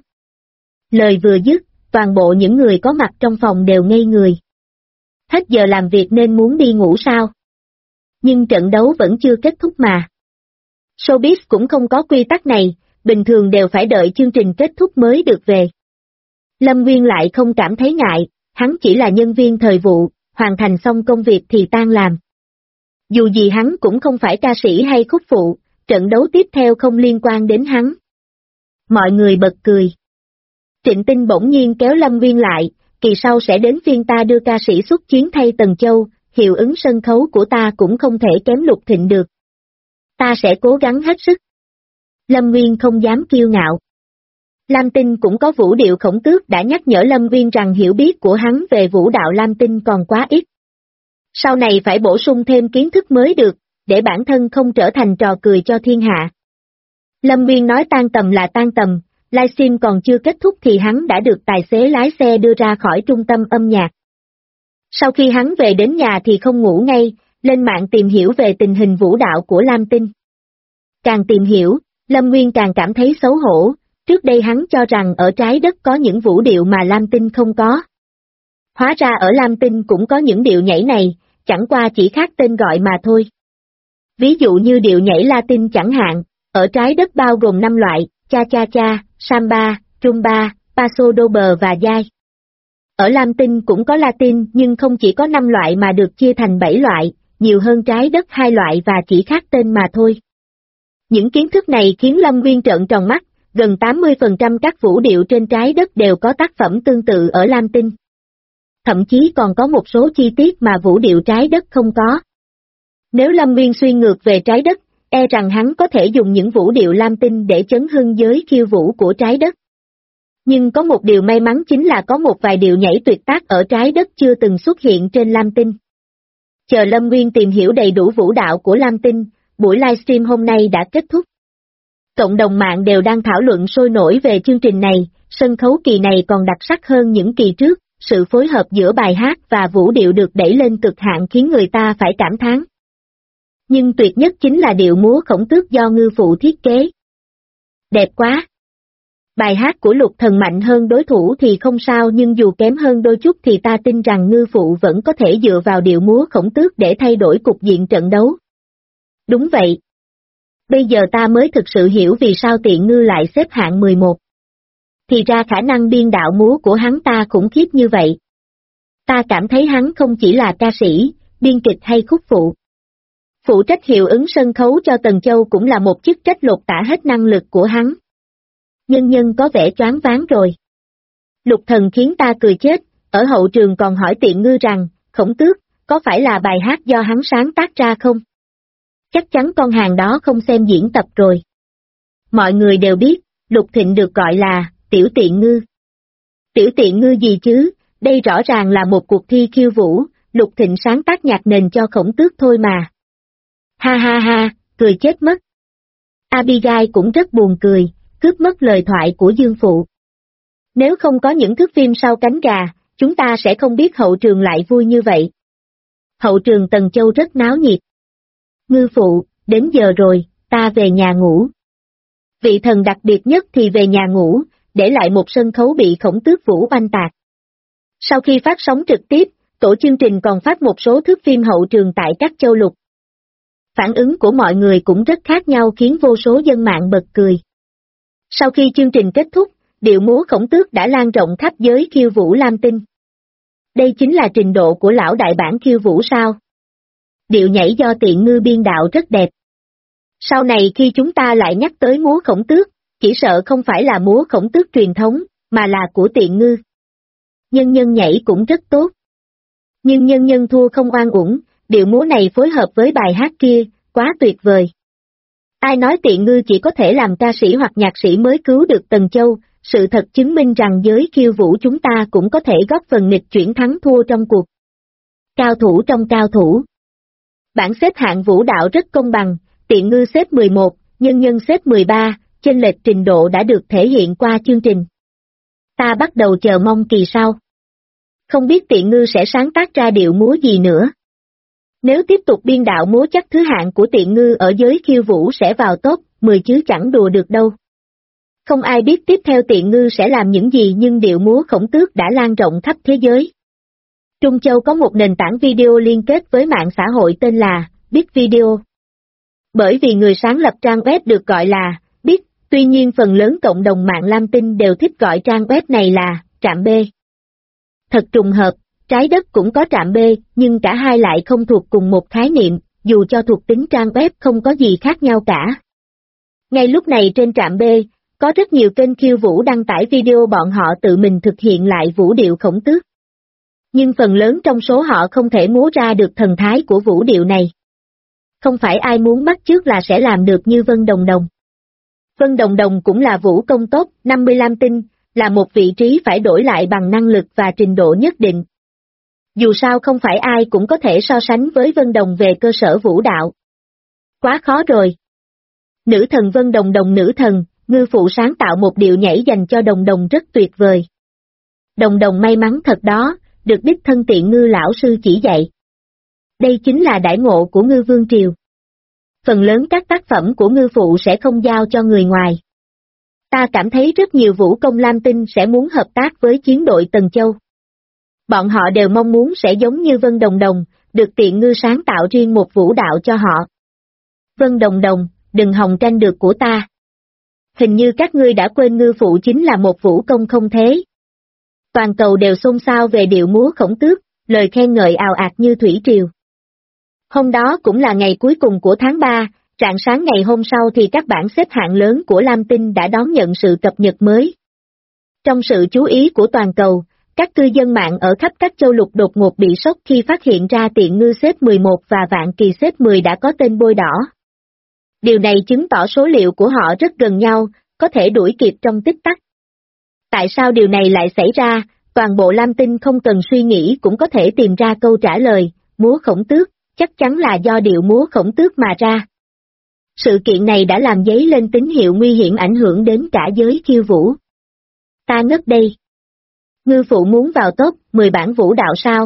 Lời vừa dứt, toàn bộ những người có mặt trong phòng đều ngây người. Hết giờ làm việc nên muốn đi ngủ sao? Nhưng trận đấu vẫn chưa kết thúc mà. Showbiz cũng không có quy tắc này, bình thường đều phải đợi chương trình kết thúc mới được về. Lâm Nguyên lại không cảm thấy ngại, hắn chỉ là nhân viên thời vụ, hoàn thành xong công việc thì tan làm. Dù gì hắn cũng không phải ca sĩ hay khúc phụ, trận đấu tiếp theo không liên quan đến hắn. Mọi người bật cười. Trịnh Tinh bỗng nhiên kéo Lâm Nguyên lại, kỳ sau sẽ đến phiên ta đưa ca sĩ xuất chiến thay Tần Châu, hiệu ứng sân khấu của ta cũng không thể kém Lục Thịnh được. Ta sẽ cố gắng hết sức. Lâm Nguyên không dám kiêu ngạo. Lam Tinh cũng có vũ điệu Khổng Tước đã nhắc nhở Lâm Nguyên rằng hiểu biết của hắn về vũ đạo Lam Tinh còn quá ít. Sau này phải bổ sung thêm kiến thức mới được, để bản thân không trở thành trò cười cho thiên hạ. Lâm Nguyên nói tan tầm là tan tầm, livestream còn chưa kết thúc thì hắn đã được tài xế lái xe đưa ra khỏi trung tâm âm nhạc. Sau khi hắn về đến nhà thì không ngủ ngay, lên mạng tìm hiểu về tình hình vũ đạo của Lam Tinh. Càng tìm hiểu, Lâm Nguyên càng cảm thấy xấu hổ, trước đây hắn cho rằng ở trái đất có những vũ điệu mà Lam Tinh không có. Hóa ra ở Lam Tinh cũng có những điệu nhảy này, chẳng qua chỉ khác tên gọi mà thôi. Ví dụ như điệu nhảy Latin chẳng hạn, ở trái đất bao gồm 5 loại, cha-cha-cha, samba, rumba, paso doble và jazz. Ở Lam Tinh cũng có Latin nhưng không chỉ có 5 loại mà được chia thành 7 loại, nhiều hơn trái đất 2 loại và chỉ khác tên mà thôi. Những kiến thức này khiến Lâm Nguyên trợn tròn mắt, gần 80% các vũ điệu trên trái đất đều có tác phẩm tương tự ở Lam Tinh. Thậm chí còn có một số chi tiết mà vũ điệu trái đất không có. Nếu Lâm Nguyên suy ngược về trái đất, e rằng hắn có thể dùng những vũ điệu Lam Tinh để chấn hưng giới khiêu vũ của trái đất. Nhưng có một điều may mắn chính là có một vài điệu nhảy tuyệt tác ở trái đất chưa từng xuất hiện trên Lam Tinh. Chờ Lâm Nguyên tìm hiểu đầy đủ vũ đạo của Lam Tinh, buổi livestream hôm nay đã kết thúc. Cộng đồng mạng đều đang thảo luận sôi nổi về chương trình này, sân khấu kỳ này còn đặc sắc hơn những kỳ trước, sự phối hợp giữa bài hát và vũ điệu được đẩy lên cực hạn khiến người ta phải cảm thán. Nhưng tuyệt nhất chính là điệu múa Khổng Tước do Ngư Phụ thiết kế. Đẹp quá! Bài hát của Lục Thần mạnh hơn đối thủ thì không sao nhưng dù kém hơn đôi chút thì ta tin rằng Ngư Phụ vẫn có thể dựa vào điệu múa Khổng Tước để thay đổi cục diện trận đấu. Đúng vậy. Bây giờ ta mới thực sự hiểu vì sao Tiện Ngư lại xếp hạng 11. Thì ra khả năng biên đạo múa của hắn ta khủng khiếp như vậy. Ta cảm thấy hắn không chỉ là ca sĩ, biên kịch hay khúc phụ. Phụ trách hiệu ứng sân khấu cho Tần Châu cũng là một chức trách lột tả hết năng lực của hắn. Nhân có vẻ choáng váng rồi. Lục Thần khiến ta cười chết, ở hậu trường còn hỏi Tiện Ngư rằng, Khổng Tước, có phải là bài hát do hắn sáng tác ra không? Chắc chắn con hàng đó không xem diễn tập rồi. Mọi người đều biết, Lục Thịnh được gọi là, Tiểu Tiện Ngư. Tiểu Tiện Ngư gì chứ, đây rõ ràng là một cuộc thi khiêu vũ, Lục Thịnh sáng tác nhạc nền cho Khổng Tước thôi mà. Ha ha ha, cười chết mất. Abigail cũng rất buồn cười, cướp mất lời thoại của Dương Phụ. Nếu không có những thước phim sau cánh gà, chúng ta sẽ không biết hậu trường lại vui như vậy. Hậu trường Tần Châu rất náo nhiệt. Ngư Phụ, đến giờ rồi, ta về nhà ngủ. Vị thần đặc biệt nhất thì về nhà ngủ, để lại một sân khấu bị Khổng Tước vũ oanh tạc. Sau khi phát sóng trực tiếp, tổ chương trình còn phát một số thước phim hậu trường tại các châu lục. Phản ứng của mọi người cũng rất khác nhau khiến vô số dân mạng bật cười. Sau khi chương trình kết thúc, điệu múa Khổng Tước đã lan rộng khắp giới khiêu vũ Lam Tinh. Đây chính là trình độ của lão đại bản khiêu vũ sao? Điệu nhảy do Tiện Ngư biên đạo rất đẹp. Sau này khi chúng ta lại nhắc tới múa Khổng Tước, chỉ sợ không phải là múa Khổng Tước truyền thống, mà là của Tiện Ngư. Nhân Nhân nhảy cũng rất tốt. Nhưng Nhân Nhân thua không oan uổng, điệu múa này phối hợp với bài hát kia, quá tuyệt vời. Ai nói Tiện Ngư chỉ có thể làm ca sĩ hoặc nhạc sĩ mới cứu được Tần Châu, sự thật chứng minh rằng giới khiêu vũ chúng ta cũng có thể góp phần nghịch chuyển thắng thua trong cuộc. Cao thủ trong cao thủ. Bảng xếp hạng vũ đạo rất công bằng, Tiện Ngư xếp 11, Nhân Nhân xếp 13, chênh lệch trình độ đã được thể hiện qua chương trình. Ta bắt đầu chờ mong kỳ sau. Không biết Tiện Ngư sẽ sáng tác ra điệu múa gì nữa. Nếu tiếp tục biên đạo múa chắc thứ hạng của Tiện Ngư ở giới khiêu vũ sẽ vào top 10 chứ chẳng đùa được đâu. Không ai biết tiếp theo Tiện Ngư sẽ làm những gì nhưng điệu múa Khổng Tước đã lan rộng khắp thế giới. Trung Châu có một nền tảng video liên kết với mạng xã hội tên là Big Video. Bởi vì người sáng lập trang web được gọi là Big, tuy nhiên phần lớn cộng đồng mạng Lam Tinh đều thích gọi trang web này là Trạm B. Thật trùng hợp, Trái Đất cũng có Trạm B, nhưng cả hai lại không thuộc cùng một khái niệm, dù cho thuộc tính trang web không có gì khác nhau cả. Ngay lúc này trên Trạm B, có rất nhiều kênh khiêu vũ đăng tải video bọn họ tự mình thực hiện lại vũ điệu Khổng Tước. Nhưng phần lớn trong số họ không thể múa ra được thần thái của vũ điệu này. Không phải ai muốn bắt chước là sẽ làm được như Vân Đồng Đồng. Vân Đồng Đồng cũng là vũ công top 50 Lam Tinh, là một vị trí phải đổi lại bằng năng lực và trình độ nhất định. Dù sao không phải ai cũng có thể so sánh với Vân Đồng về cơ sở vũ đạo. Quá khó rồi. Nữ thần Vân Đồng Đồng nữ thần, Ngư Phụ sáng tạo một điệu nhảy dành cho Đồng Đồng rất tuyệt vời. Đồng Đồng may mắn thật đó, được đích thân Tiện Ngư lão sư chỉ dạy. Đây chính là đãi ngộ của Ngư Vương Triều. Phần lớn các tác phẩm của Ngư Phụ sẽ không giao cho người ngoài. Ta cảm thấy rất nhiều vũ công Lam Tinh sẽ muốn hợp tác với chiến đội Tần Châu. Bọn họ đều mong muốn sẽ giống như Vân Đồng Đồng, được Tiện Ngư sáng tạo riêng một vũ đạo cho họ. Vân Đồng Đồng, đừng hòng tranh được của ta. Hình như các ngươi đã quên Ngư Phụ chính là một vũ công không thế. Toàn cầu đều xôn xao về điệu múa Khổng Tước, lời khen ngợi ào ạt như thủy triều. Hôm đó cũng là ngày cuối cùng của tháng 3, rạng sáng ngày hôm sau thì các bảng xếp hạng lớn của Lam Tinh đã đón nhận sự cập nhật mới. Trong sự chú ý của toàn cầu, các cư dân mạng ở khắp các châu lục đột ngột bị sốc khi phát hiện ra Tiện Ngư xếp 11 và Vạn Kỳ xếp 10 đã có tên bôi đỏ. Điều này chứng tỏ số liệu của họ rất gần nhau, có thể đuổi kịp trong tích tắc. Tại sao điều này lại xảy ra? Toàn bộ Lam Tinh không cần suy nghĩ cũng có thể tìm ra câu trả lời, múa Khổng Tước, chắc chắn là do điệu múa Khổng Tước mà ra. Sự kiện này đã làm dấy lên tín hiệu nguy hiểm ảnh hưởng đến cả giới khiêu vũ. Ta ngất đây. Ngư Phụ muốn vào top 10 bảng vũ đạo sao?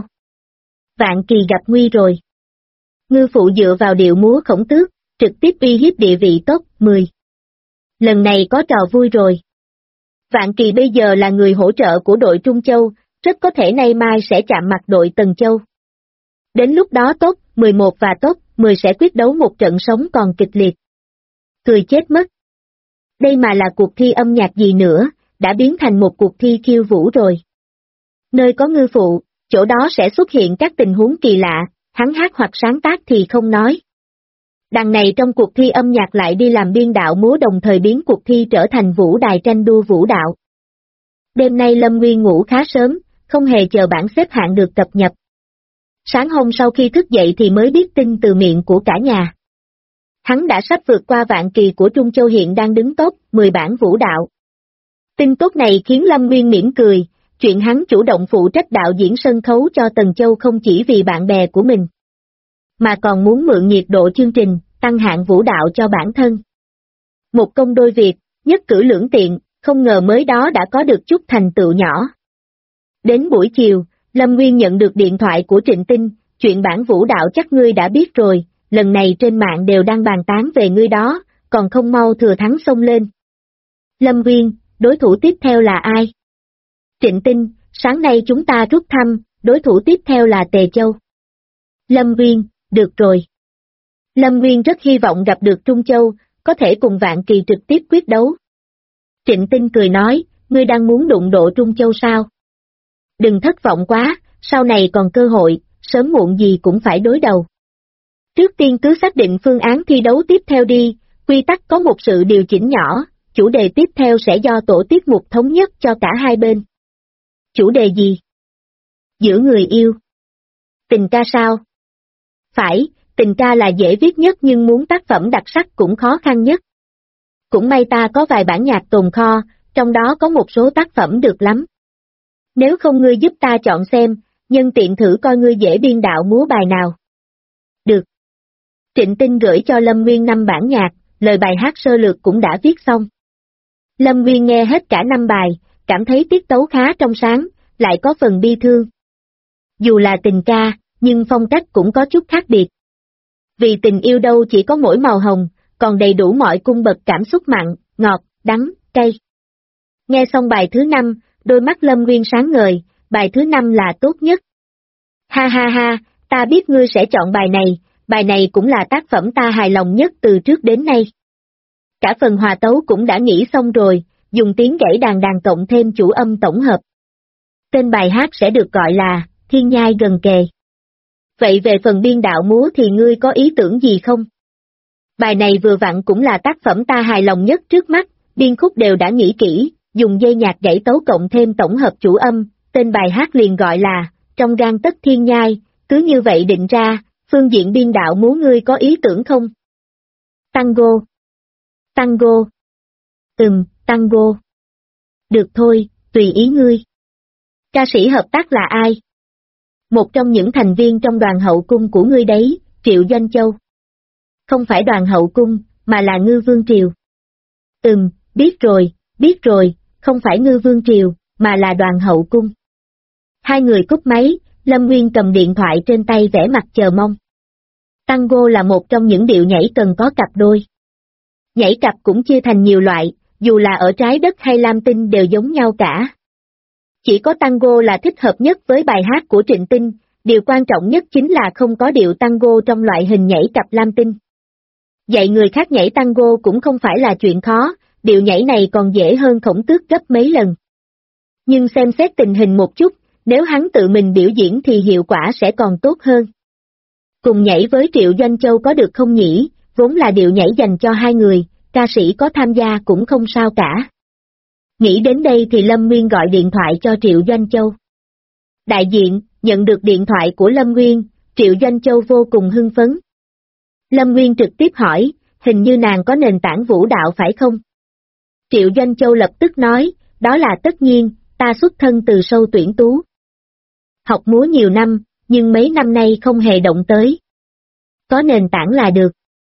Vạn Kỳ gặp nguy rồi. Ngư Phụ dựa vào điệu múa Khổng Tước, trực tiếp uy hiếp địa vị top 10. Lần này có trò vui rồi. Vạn Kỳ bây giờ là người hỗ trợ của đội Trung Châu, rất có thể nay mai sẽ chạm mặt đội Tần Châu. Đến lúc đó top 11 và top 10 sẽ quyết đấu một trận sống còn kịch liệt. Cười chết mất. Đây mà là cuộc thi âm nhạc gì nữa, đã biến thành một cuộc thi khiêu vũ rồi. Nơi có Ngư Phụ, chỗ đó sẽ xuất hiện các tình huống kỳ lạ, hắn hát hoặc sáng tác thì không nói. Đằng này trong cuộc thi âm nhạc lại đi làm biên đạo múa đồng thời biến cuộc thi trở thành vũ đài tranh đua vũ đạo. Đêm nay Lâm Nguyên ngủ khá sớm, không hề chờ bảng xếp hạng được cập nhật. Sáng hôm sau khi thức dậy thì mới biết tin từ miệng của cả nhà. Hắn đã sắp vượt qua Vạn Kỳ của Trung Châu hiện đang đứng top 10 bảng vũ đạo. Tin tốt này khiến Lâm Nguyên mỉm cười, chuyện hắn chủ động phụ trách đạo diễn sân khấu cho Tần Châu không chỉ vì bạn bè của mình, mà còn muốn mượn nhiệt độ chương trình, tăng hạng vũ đạo cho bản thân. Một công đôi việc, nhất cử lưỡng tiện, không ngờ mới đó đã có được chút thành tựu nhỏ. Đến buổi chiều, Lâm Nguyên nhận được điện thoại của Trịnh Tinh, chuyện bản vũ đạo chắc ngươi đã biết rồi, lần này trên mạng đều đang bàn tán về ngươi đó, còn không mau thừa thắng xông lên. Lâm Nguyên, đối thủ tiếp theo là ai? Trịnh Tinh, sáng nay chúng ta rút thăm, đối thủ tiếp theo là Tề Châu. Lâm Nguyên, được rồi. Lâm Nguyên rất hy vọng gặp được Trung Châu, có thể cùng Vạn Kỳ trực tiếp quyết đấu. Trịnh Tinh cười nói, ngươi đang muốn đụng độ Trung Châu sao? Đừng thất vọng quá, sau này còn cơ hội, sớm muộn gì cũng phải đối đầu. Trước tiên cứ xác định phương án thi đấu tiếp theo đi, quy tắc có một sự điều chỉnh nhỏ, chủ đề tiếp theo sẽ do tổ tiết mục thống nhất cho cả hai bên. Chủ đề gì? Giữa người yêu. Tình ca sao? Phải, tình ca là dễ viết nhất nhưng muốn tác phẩm đặc sắc cũng khó khăn nhất. Cũng may ta có vài bản nhạc tồn kho, trong đó có một số tác phẩm được lắm. Nếu không ngươi giúp ta chọn xem, nhân tiện thử coi ngươi dễ biên đạo múa bài nào. Được. Trịnh Tinh gửi cho Lâm Nguyên 5 bản nhạc, lời bài hát sơ lược cũng đã viết xong. Lâm Nguyên nghe hết cả 5 bài, cảm thấy tiết tấu khá trong sáng, lại có phần bi thương. Dù là tình ca, nhưng phong cách cũng có chút khác biệt. Vì tình yêu đâu chỉ có mỗi màu hồng, còn đầy đủ mọi cung bậc cảm xúc mặn, ngọt, đắng, cay. Nghe xong bài thứ 5, đôi mắt Lâm Nguyên sáng ngời, bài thứ 5 là tốt nhất. Ha ha ha, ta biết ngươi sẽ chọn bài này cũng là tác phẩm ta hài lòng nhất từ trước đến nay. Cả phần hòa tấu cũng đã nghĩ xong rồi, dùng tiếng gãy đàn cộng thêm chủ âm tổng hợp. Tên bài hát sẽ được gọi là Thiên Nhai Gần Kề. Vậy về phần biên đạo múa thì ngươi có ý tưởng gì không? Bài này vừa vặn cũng là tác phẩm ta hài lòng nhất trước mắt, biên khúc đều đã nghĩ kỹ, dùng dây nhạc gãy tấu cộng thêm tổng hợp chủ âm, tên bài hát liền gọi là Trong Gang Tấc Thiên Nhai, cứ như vậy định ra, phương diện biên đạo múa ngươi có ý tưởng không? Tango. Tango. Tango. Được thôi, tùy ý ngươi. Ca sĩ hợp tác là ai? Một trong những thành viên trong đoàn hậu cung của ngươi đấy, Triệu Doanh Châu. Không phải đoàn hậu cung, mà là Ngư Vương Triều. Biết rồi, không phải Ngư Vương Triều, mà là đoàn hậu cung. Hai người cúp máy, Lâm Nguyên cầm điện thoại trên tay vẽ mặt chờ mong. Tango là một trong những điệu nhảy cần có cặp đôi. Nhảy cặp cũng chia thành nhiều loại, dù là ở trái đất hay Lam Tinh đều giống nhau cả. Chỉ có tango là thích hợp nhất với bài hát của Trịnh Tinh, điều quan trọng nhất chính là không có điệu tango trong loại hình nhảy cặp Lam Tinh. Dạy người khác nhảy tango cũng không phải là chuyện khó, điệu nhảy này còn dễ hơn Khổng Tước gấp mấy lần. Nhưng xem xét tình hình một chút, nếu hắn tự mình biểu diễn thì hiệu quả sẽ còn tốt hơn. Cùng nhảy với Triệu Doanh Châu có được không nhỉ, vốn là điệu nhảy dành cho hai người, ca sĩ có tham gia cũng không sao cả. Nghĩ đến đây thì Lâm Nguyên gọi điện thoại cho Triệu Doanh Châu. Đại diện, nhận được điện thoại của Lâm Nguyên, Triệu Doanh Châu vô cùng hưng phấn. Lâm Nguyên trực tiếp hỏi, hình như nàng có nền tảng vũ đạo phải không? Triệu Doanh Châu lập tức nói, đó là tất nhiên, ta xuất thân từ sâu tuyển tú. Học múa nhiều năm, nhưng mấy năm nay không hề động tới. Có nền tảng là được.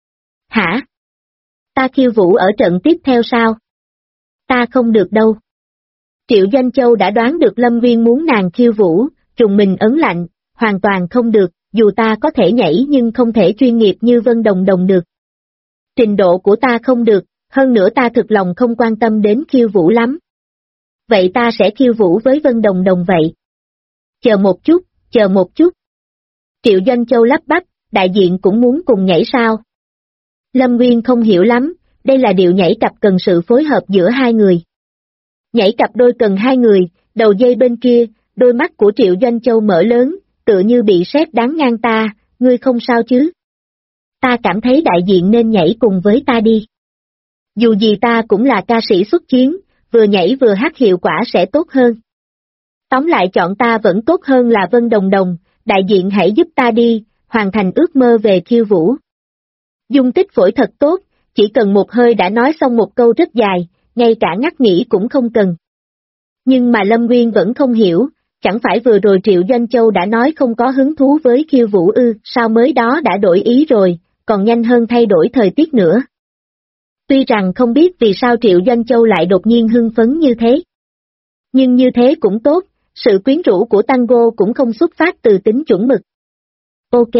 Hả? Ta khiêu vũ ở trận tiếp theo sao? Ta không được đâu. Triệu Doanh Châu đã đoán được Lâm Nguyên muốn nàng khiêu vũ, trùng mình ấn lạnh, hoàn toàn không được, dù ta có thể nhảy nhưng không thể chuyên nghiệp như Vân Đồng Đồng được. Trình độ của ta không được, hơn nữa ta thực lòng không quan tâm đến khiêu vũ lắm. Vậy ta sẽ khiêu vũ với Vân Đồng Đồng vậy. Chờ một chút. Triệu Doanh Châu lắp bắp, đại diện cũng muốn cùng nhảy sao? Lâm Nguyên không hiểu lắm, đây là điệu nhảy cặp cần sự phối hợp giữa hai người. Nhảy cặp đôi cần hai người, đầu dây bên kia, đôi mắt của Triệu Doanh Châu mở lớn, tựa như bị sét đánh ngang ta, ngươi không sao chứ? Ta cảm thấy đại diện nên nhảy cùng với ta đi. Dù gì ta cũng là ca sĩ xuất chiến, vừa nhảy vừa hát hiệu quả sẽ tốt hơn. Tóm lại chọn ta vẫn tốt hơn là Vân Đồng Đồng, đại diện hãy giúp ta đi, hoàn thành ước mơ về khiêu vũ. Dung tích phổi thật tốt, chỉ cần một hơi đã nói xong một câu rất dài, ngay cả ngắt nghỉ cũng không cần. Nhưng mà Lâm Nguyên vẫn không hiểu, chẳng phải vừa rồi Triệu Doanh Châu đã nói không có hứng thú với khiêu vũ ư, sao mới đó đã đổi ý rồi, còn nhanh hơn thay đổi thời tiết nữa. Tuy rằng không biết vì sao Triệu Doanh Châu lại đột nhiên hưng phấn như thế. Nhưng như thế cũng tốt, sự quyến rũ của tango cũng không xuất phát từ tính chuẩn mực. Ok.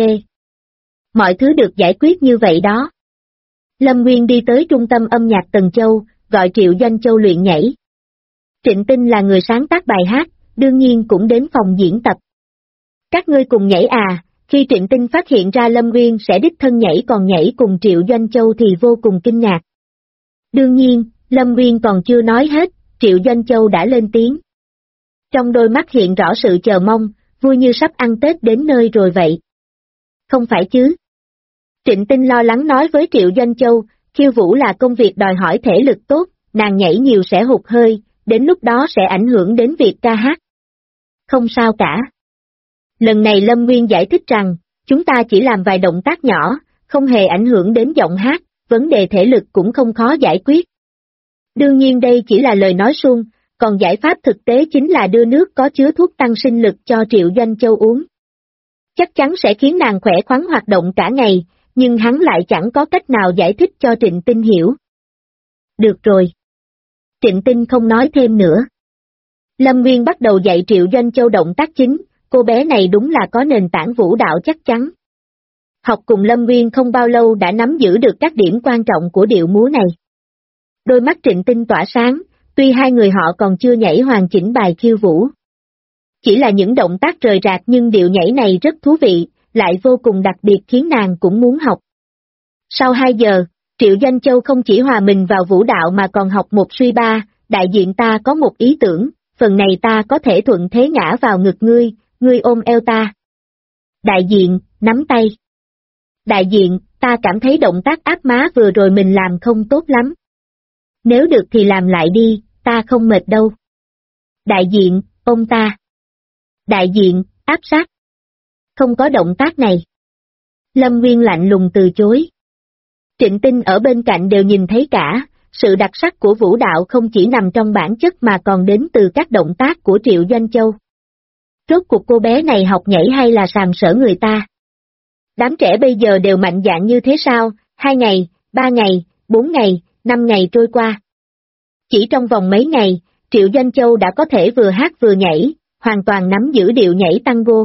Mọi thứ được giải quyết như vậy đó. Lâm Nguyên đi tới trung tâm âm nhạc Tần Châu, gọi Triệu Doanh Châu luyện nhảy. Trịnh Tinh là người sáng tác bài hát, đương nhiên cũng đến phòng diễn tập. Các ngươi cùng nhảy à, Khi Trịnh Tinh phát hiện ra Lâm Nguyên sẽ đích thân nhảy còn nhảy cùng Triệu Doanh Châu thì vô cùng kinh ngạc. Đương nhiên, Lâm Nguyên còn chưa nói hết, Triệu Doanh Châu đã lên tiếng. Trong đôi mắt hiện rõ sự chờ mong, vui như sắp ăn Tết đến nơi rồi vậy. Không phải chứ? Trịnh Tinh lo lắng nói với Triệu Doanh Châu, khiêu vũ là công việc đòi hỏi thể lực tốt, nàng nhảy nhiều sẽ hụt hơi, đến lúc đó sẽ ảnh hưởng đến việc ca hát. Không sao cả. Lần này Lâm Nguyên giải thích rằng, chúng ta chỉ làm vài động tác nhỏ, không hề ảnh hưởng đến giọng hát, vấn đề thể lực cũng không khó giải quyết. Đương nhiên đây chỉ là lời nói suông, còn giải pháp thực tế chính là đưa nước có chứa thuốc tăng sinh lực cho Triệu Doanh Châu uống. Chắc chắn sẽ khiến nàng khỏe khoắn hoạt động cả ngày, nhưng hắn lại chẳng có cách nào giải thích cho Trịnh Tinh hiểu. Được rồi. Trịnh Tinh không nói thêm nữa. Lâm Nguyên bắt đầu dạy Triệu Doanh Châu động tác chính, cô bé này đúng là có nền tảng vũ đạo chắc chắn. Học cùng Lâm Nguyên không bao lâu đã nắm giữ được các điểm quan trọng của điệu múa này. Đôi mắt Trịnh Tinh tỏa sáng, tuy hai người họ còn chưa nhảy hoàn chỉnh bài khiêu vũ. Chỉ là những động tác rời rạc nhưng điệu nhảy này rất thú vị, lại vô cùng đặc biệt khiến nàng cũng muốn học. Sau 2 giờ, Triệu Doanh Châu không chỉ hòa mình vào vũ đạo mà còn học một suy ba, đại diện ta có một ý tưởng, phần này ta có thể thuận thế ngã vào ngực ngươi ôm eo ta. Đại diện, nắm tay. Đại diện, ta cảm thấy động tác áp má vừa rồi mình làm không tốt lắm. Nếu được thì làm lại đi, ta không mệt đâu. Đại diện, ôm ta. Đại diện, áp sát. Không có động tác này. Lâm Nguyên lạnh lùng từ chối. Trịnh Tinh ở bên cạnh đều nhìn thấy cả, sự đặc sắc của vũ đạo không chỉ nằm trong bản chất mà còn đến từ các động tác của Triệu Doanh Châu. Rốt cuộc cô bé này học nhảy hay là sàm sỡ người ta? Đám trẻ bây giờ đều mạnh dạn như thế sao? 2 ngày, 3 ngày, 4 ngày, 5 ngày trôi qua. Chỉ trong vòng mấy ngày, Triệu Doanh Châu đã có thể vừa hát vừa nhảy, hoàn toàn nắm giữ điệu nhảy tango.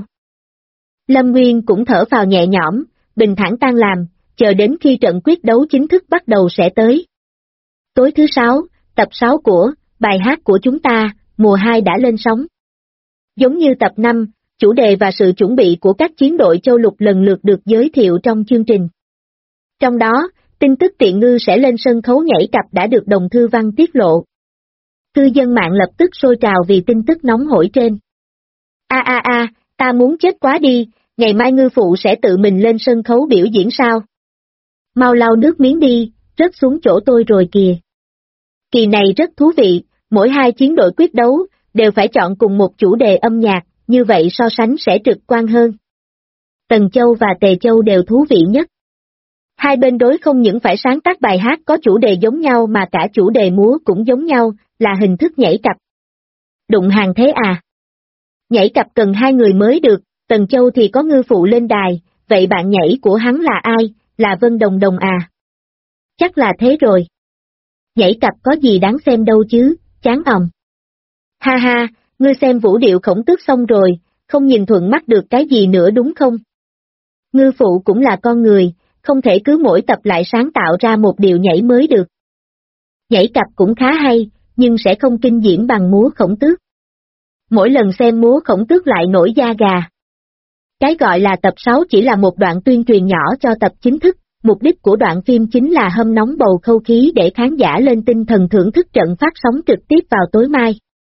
Lâm Nguyên cũng thở phào nhẹ nhõm, bình thản tan làm, chờ đến khi trận quyết đấu chính thức bắt đầu sẽ tới. Tối thứ 6, tập 6 của bài hát của chúng ta, mùa 2 đã lên sóng. Giống như tập 5, chủ đề và sự chuẩn bị của các chiến đội châu lục lần lượt được giới thiệu trong chương trình. Trong đó, tin tức Tiện Ngư sẽ lên sân khấu nhảy cặp đã được Đồng Thư Văn tiết lộ. Cư dân mạng lập tức sôi trào vì tin tức nóng hổi trên. Ta muốn chết quá đi, ngày mai Ngư Phụ sẽ tự mình lên sân khấu biểu diễn sao? Mau lau nước miếng đi, rớt xuống chỗ tôi rồi kìa. Kỳ này rất thú vị, mỗi 2 chiến đội quyết đấu, đều phải chọn cùng một chủ đề âm nhạc, như vậy so sánh sẽ trực quan hơn. Tần Châu và Tề Châu đều thú vị nhất. Hai bên đối không những phải sáng tác bài hát có chủ đề giống nhau mà cả chủ đề múa cũng giống nhau, là hình thức nhảy cặp. Đụng hàng thế à? Nhảy cặp cần 2 người mới được, Tần Châu thì có Ngư Phụ lên đài, vậy bạn nhảy của hắn là ai, là Vân Đồng Đồng à? Chắc là thế rồi. Nhảy cặp có gì đáng xem đâu chứ, chán òng. Ha ha, ngươi xem vũ điệu Khổng Tước xong rồi, không nhìn thuận mắt được cái gì nữa đúng không? Ngư Phụ cũng là con người, không thể cứ mỗi tập lại sáng tạo ra một điệu nhảy mới được. Nhảy cặp cũng khá hay, nhưng sẽ không kinh diễm bằng múa Khổng Tước. Mỗi lần xem múa Khổng Tước lại nổi da gà. Cái gọi là tập 6 chỉ là một đoạn tuyên truyền nhỏ cho tập chính thức, mục đích của đoạn phim chính là hâm nóng bầu không khí để khán giả lên tinh thần thưởng thức trận phát sóng trực tiếp vào tối mai.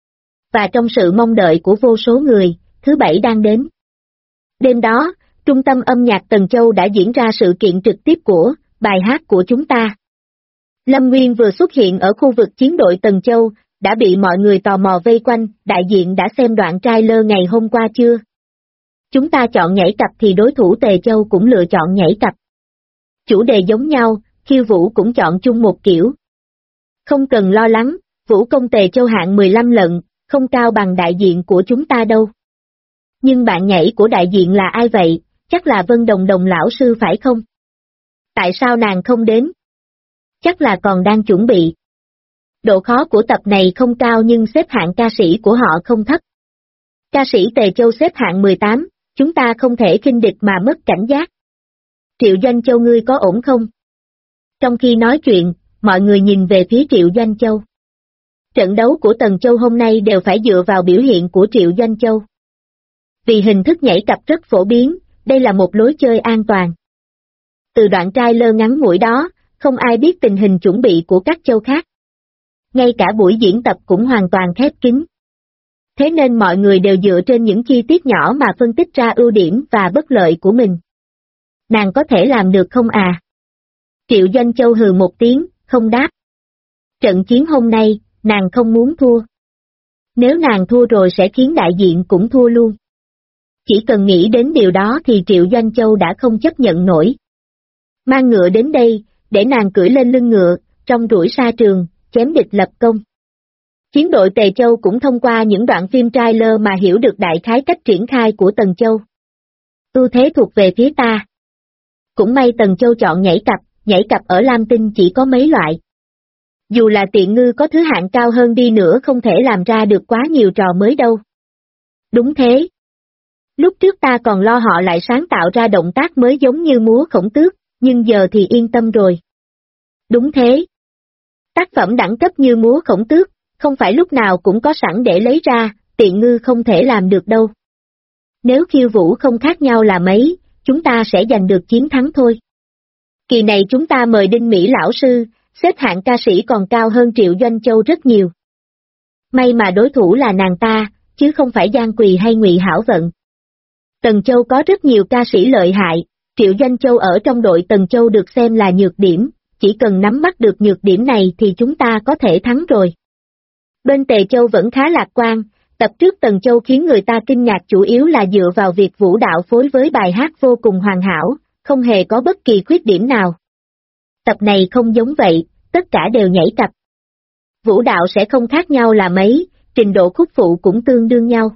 Và trong sự mong đợi của vô số người, thứ Bảy đang đến. Đêm đó, Trung tâm âm nhạc Tần Châu đã diễn ra sự kiện trực tiếp của bài hát của chúng ta. Lâm Nguyên vừa xuất hiện ở khu vực chiến đội Tần Châu, đã bị mọi người tò mò vây quanh, đại diện đã xem đoạn trailer ngày hôm qua chưa? Chúng ta chọn nhảy cặp thì đối thủ Tề Châu cũng lựa chọn nhảy cặp. Chủ đề giống nhau, khiêu vũ cũng chọn chung một kiểu. Không cần lo lắng, vũ công Tề Châu hạng 15 lận, không cao bằng đại diện của chúng ta đâu. Nhưng bạn nhảy của đại diện là ai vậy, chắc là Vân Đồng Đồng lão sư phải không? Tại sao nàng không đến? Chắc là còn đang chuẩn bị. Độ khó của tập này không cao nhưng xếp hạng ca sĩ của họ không thấp. Ca sĩ Tề Châu xếp hạng 18, chúng ta không thể khinh địch mà mất cảnh giác. Triệu Doanh Châu ngươi có ổn không? Trong khi nói chuyện, mọi người nhìn về phía Triệu Doanh Châu. Trận đấu của Tần Châu hôm nay đều phải dựa vào biểu hiện của Triệu Doanh Châu. Vì hình thức nhảy cặp rất phổ biến, Đây là một lối chơi an toàn. Từ đoạn trailer ngắn ngủi đó, không ai biết tình hình chuẩn bị của các châu khác. Ngay cả buổi diễn tập cũng hoàn toàn khép kín. Thế nên mọi người đều dựa trên những chi tiết nhỏ mà phân tích ra ưu điểm và bất lợi của mình. Nàng có thể làm được không à? Triệu Doanh Châu hừ một tiếng, không đáp. Trận chiến hôm nay, nàng không muốn thua. Nếu nàng thua rồi sẽ khiến đại diện cũng thua luôn. Chỉ cần nghĩ đến điều đó thì Triệu Doanh Châu đã không chấp nhận nổi. Mang ngựa đến đây, để nàng cưỡi lên lưng ngựa, trong rủi sa trường, chém địch lập công. Chiến đội Tề Châu cũng thông qua những đoạn phim trailer mà hiểu được đại khái cách triển khai của Tần Châu. Ưu thế thuộc về phía ta. Cũng may Tần Châu chọn nhảy cặp ở Lam Tinh chỉ có mấy loại. Dù là Tiện Ngư có thứ hạng cao hơn đi nữa không thể làm ra được quá nhiều trò mới đâu. Đúng thế. Lúc trước ta còn lo họ lại sáng tạo ra động tác mới giống như múa khổng tước, nhưng giờ thì yên tâm rồi. Đúng thế. Tác phẩm đẳng cấp như múa khổng tước, không phải lúc nào cũng có sẵn để lấy ra, Tiện Ngư không thể làm được đâu. Nếu khiêu vũ không khác nhau là mấy, chúng ta sẽ giành được chiến thắng thôi. Kỳ này chúng ta mời Đinh Mỹ lão sư, xếp hạng ca sĩ còn cao hơn Triệu Doanh Châu rất nhiều. May mà đối thủ là nàng ta, chứ không phải Giang Quỳ hay Ngụy Hảo Vận. Tần Châu có rất nhiều ca sĩ lợi hại, Triệu Doanh Châu ở trong đội Tần Châu được xem là nhược điểm, chỉ cần nắm bắt được nhược điểm này thì chúng ta có thể thắng rồi. Bên Tề Châu vẫn khá lạc quan, tập trước Tần Châu khiến người ta kinh ngạc chủ yếu là dựa vào việc vũ đạo phối với bài hát vô cùng hoàn hảo, không hề có bất kỳ khuyết điểm nào. Tập này không giống vậy, tất cả đều nhảy cặp. Vũ đạo sẽ không khác nhau là mấy, trình độ khúc phụ cũng tương đương nhau.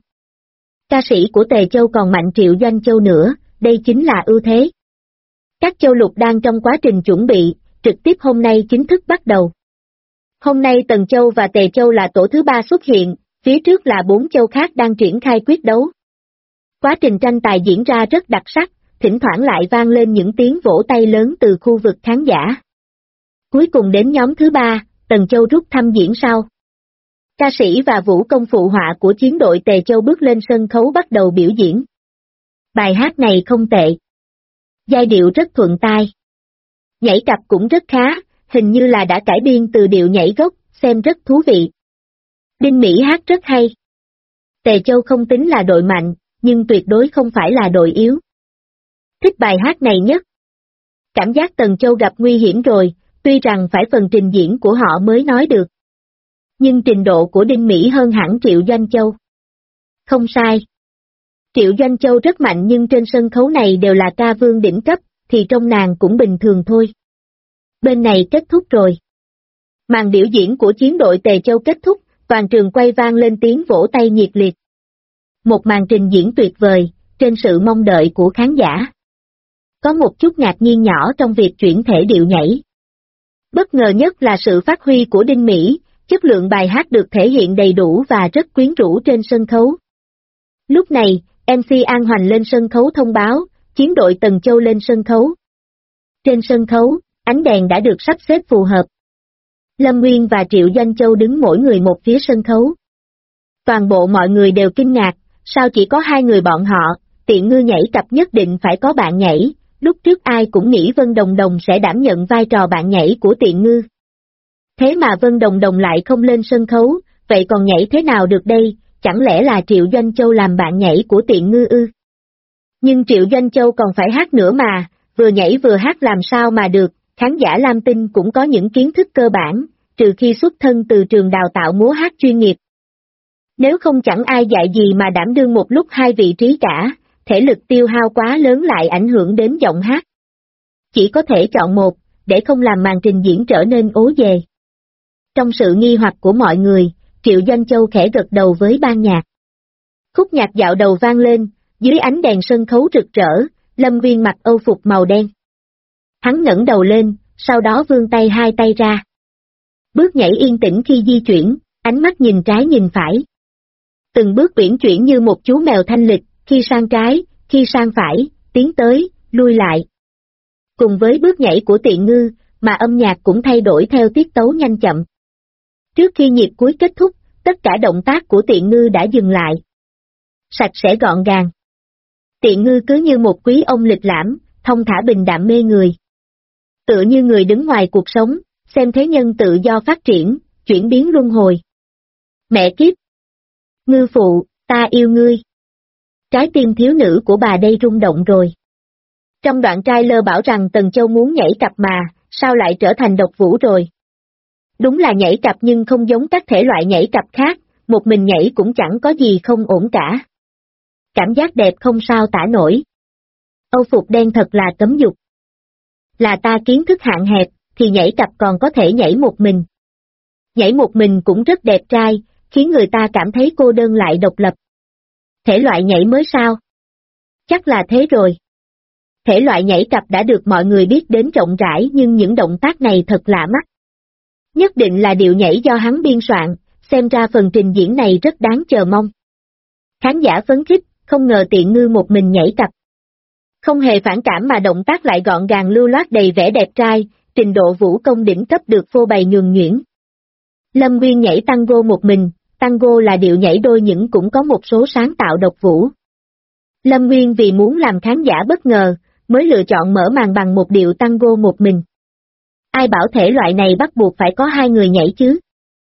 Ca sĩ của Tề Châu còn mạnh Triệu Doanh Châu nữa, đây chính là ưu thế. Các châu lục đang trong quá trình chuẩn bị, trực tiếp hôm nay chính thức bắt đầu. Hôm nay Tần Châu và Tề Châu là tổ thứ 3 xuất hiện, phía trước là 4 châu khác đang triển khai quyết đấu. Quá trình tranh tài diễn ra rất đặc sắc, thỉnh thoảng lại vang lên những tiếng vỗ tay lớn từ khu vực khán giả. Cuối cùng đến nhóm thứ 3, Tần Châu rút thăm diễn sau. Ca sĩ và vũ công phụ họa của chiến đội Tề Châu bước lên sân khấu bắt đầu biểu diễn. Bài hát này không tệ. Giai điệu rất thuận tai. Nhảy cặp cũng rất khá, hình như là đã cải biên từ điệu nhảy gốc, xem rất thú vị. Đinh Mỹ hát rất hay. Tề Châu không tính là đội mạnh, nhưng tuyệt đối không phải là đội yếu. Thích bài hát này nhất. Cảm giác Tần Châu gặp nguy hiểm rồi, tuy rằng phải phần trình diễn của họ mới nói được. Nhưng trình độ của Đinh Mỹ hơn hẳn Triệu Doanh Châu. Không sai. Triệu Doanh Châu rất mạnh nhưng trên sân khấu này đều là ca vương đỉnh cấp, thì trong nàng cũng bình thường thôi. Bên này kết thúc rồi. Màn biểu diễn của chiến đội Tề Châu kết thúc, toàn trường quay vang lên tiếng vỗ tay nhiệt liệt. Một màn trình diễn tuyệt vời, trên sự mong đợi của khán giả. Có một chút ngạc nhiên nhỏ trong việc chuyển thể điệu nhảy. Bất ngờ nhất là sự phát huy của Đinh Mỹ, chất lượng bài hát được thể hiện đầy đủ và rất quyến rũ trên sân khấu. Lúc này, MC An Hoành lên sân khấu thông báo, chiến đội Tần Châu lên sân khấu. Trên sân khấu, ánh đèn đã được sắp xếp phù hợp. Lâm Nguyên và Triệu Doanh Châu đứng mỗi người một phía sân khấu. Toàn bộ mọi người đều kinh ngạc, sao chỉ có 2 người bọn họ, Tiện Ngư nhảy cặp nhất định phải có bạn nhảy, lúc trước ai cũng nghĩ Vân Đồng Đồng sẽ đảm nhận vai trò bạn nhảy của Tiện Ngư. Thế mà Vân Đồng Đồng lại không lên sân khấu, vậy còn nhảy thế nào được đây, chẳng lẽ là Triệu Doanh Châu làm bạn nhảy của Tiện Ngư ư? Nhưng Triệu Doanh Châu còn phải hát nữa mà, vừa nhảy vừa hát làm sao mà được, khán giả Lam Tinh cũng có những kiến thức cơ bản, trừ khi xuất thân từ trường đào tạo múa hát chuyên nghiệp. Nếu không chẳng ai dạy gì mà đảm đương một lúc 2 vị trí cả, thể lực tiêu hao quá lớn lại ảnh hưởng đến giọng hát. Chỉ có thể chọn một, để không làm màn trình diễn trở nên ố dề. Trong sự nghi hoặc của mọi người, Triệu Doanh Châu khẽ gật đầu với ban nhạc. Khúc nhạc dạo đầu vang lên, dưới ánh đèn sân khấu rực rỡ, Lâm Viên mặc âu phục màu đen. Hắn ngẩng đầu lên, sau đó vươn tay 2 tay ra. Bước nhảy yên tĩnh khi di chuyển, ánh mắt nhìn trái nhìn phải. Từng bước uyển chuyển như một chú mèo thanh lịch, khi sang trái, khi sang phải, tiến tới, lui lại. Cùng với bước nhảy của Tiện Ngư, mà âm nhạc cũng thay đổi theo tiết tấu nhanh chậm. Trước khi nhịp cuối kết thúc, tất cả động tác của Tiện Ngư đã dừng lại. Sạch sẽ gọn gàng. Tiện ngư cứ như một quý ông lịch lãm, thông thả bình đạm mê người. Tựa như người đứng ngoài cuộc sống, xem thế nhân tự do phát triển, chuyển biến luân hồi. Mẹ kiếp! Ngư phụ, ta yêu ngươi. Trái tim thiếu nữ của bà đây rung động rồi. Trong đoạn trailer bảo rằng Tần Châu muốn nhảy cặp mà, sao lại trở thành độc vũ rồi? Đúng là nhảy cặp nhưng không giống các thể loại nhảy cặp khác, một mình nhảy cũng chẳng có gì không ổn cả. Cảm giác đẹp không sao tả nổi. Âu phục đen thật là cấm dục. Là ta kiến thức hạn hẹp, thì nhảy cặp còn có thể nhảy một mình. Nhảy một mình cũng rất đẹp trai, khiến người ta cảm thấy cô đơn lại độc lập. Thể loại nhảy mới sao? Chắc là thế rồi. Thể loại nhảy cặp đã được mọi người biết đến rộng rãi nhưng những động tác này thật lạ mắt. Nhất định là điệu nhảy do hắn biên soạn, xem ra phần trình diễn này rất đáng chờ mong. Khán giả phấn khích, không ngờ Tiện Ngư một mình nhảy cặp. Không hề phản cảm mà động tác lại gọn gàng lưu loát đầy vẻ đẹp trai, trình độ vũ công đỉnh cấp được phô bày nhuần nhuyễn. Lâm Nguyên nhảy tango một mình, tango là điệu nhảy đôi nhưng cũng có một số sáng tạo độc vũ. Lâm Nguyên vì muốn làm khán giả bất ngờ, mới lựa chọn mở màn bằng một điệu tango một mình. Ai bảo thể loại này bắt buộc phải có hai người nhảy chứ?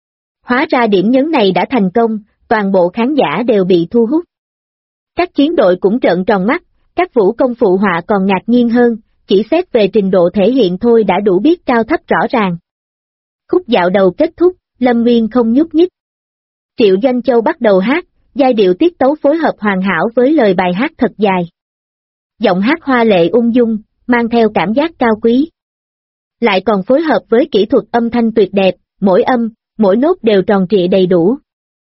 Hóa ra điểm nhấn này đã thành công, toàn bộ khán giả đều bị thu hút. Các chiến đội cũng trợn tròn mắt, các vũ công phụ họa còn ngạc nhiên hơn, chỉ xét về trình độ thể hiện thôi đã đủ biết cao thấp rõ ràng. Khúc dạo đầu kết thúc, Lâm Nguyên không nhúc nhích. Triệu Doanh Châu bắt đầu hát, giai điệu tiết tấu phối hợp hoàn hảo với lời bài hát thật dài. Giọng hát hoa lệ ung dung, mang theo cảm giác cao quý. Lại còn phối hợp với kỹ thuật âm thanh tuyệt đẹp, mỗi âm, mỗi nốt đều tròn trịa đầy đủ.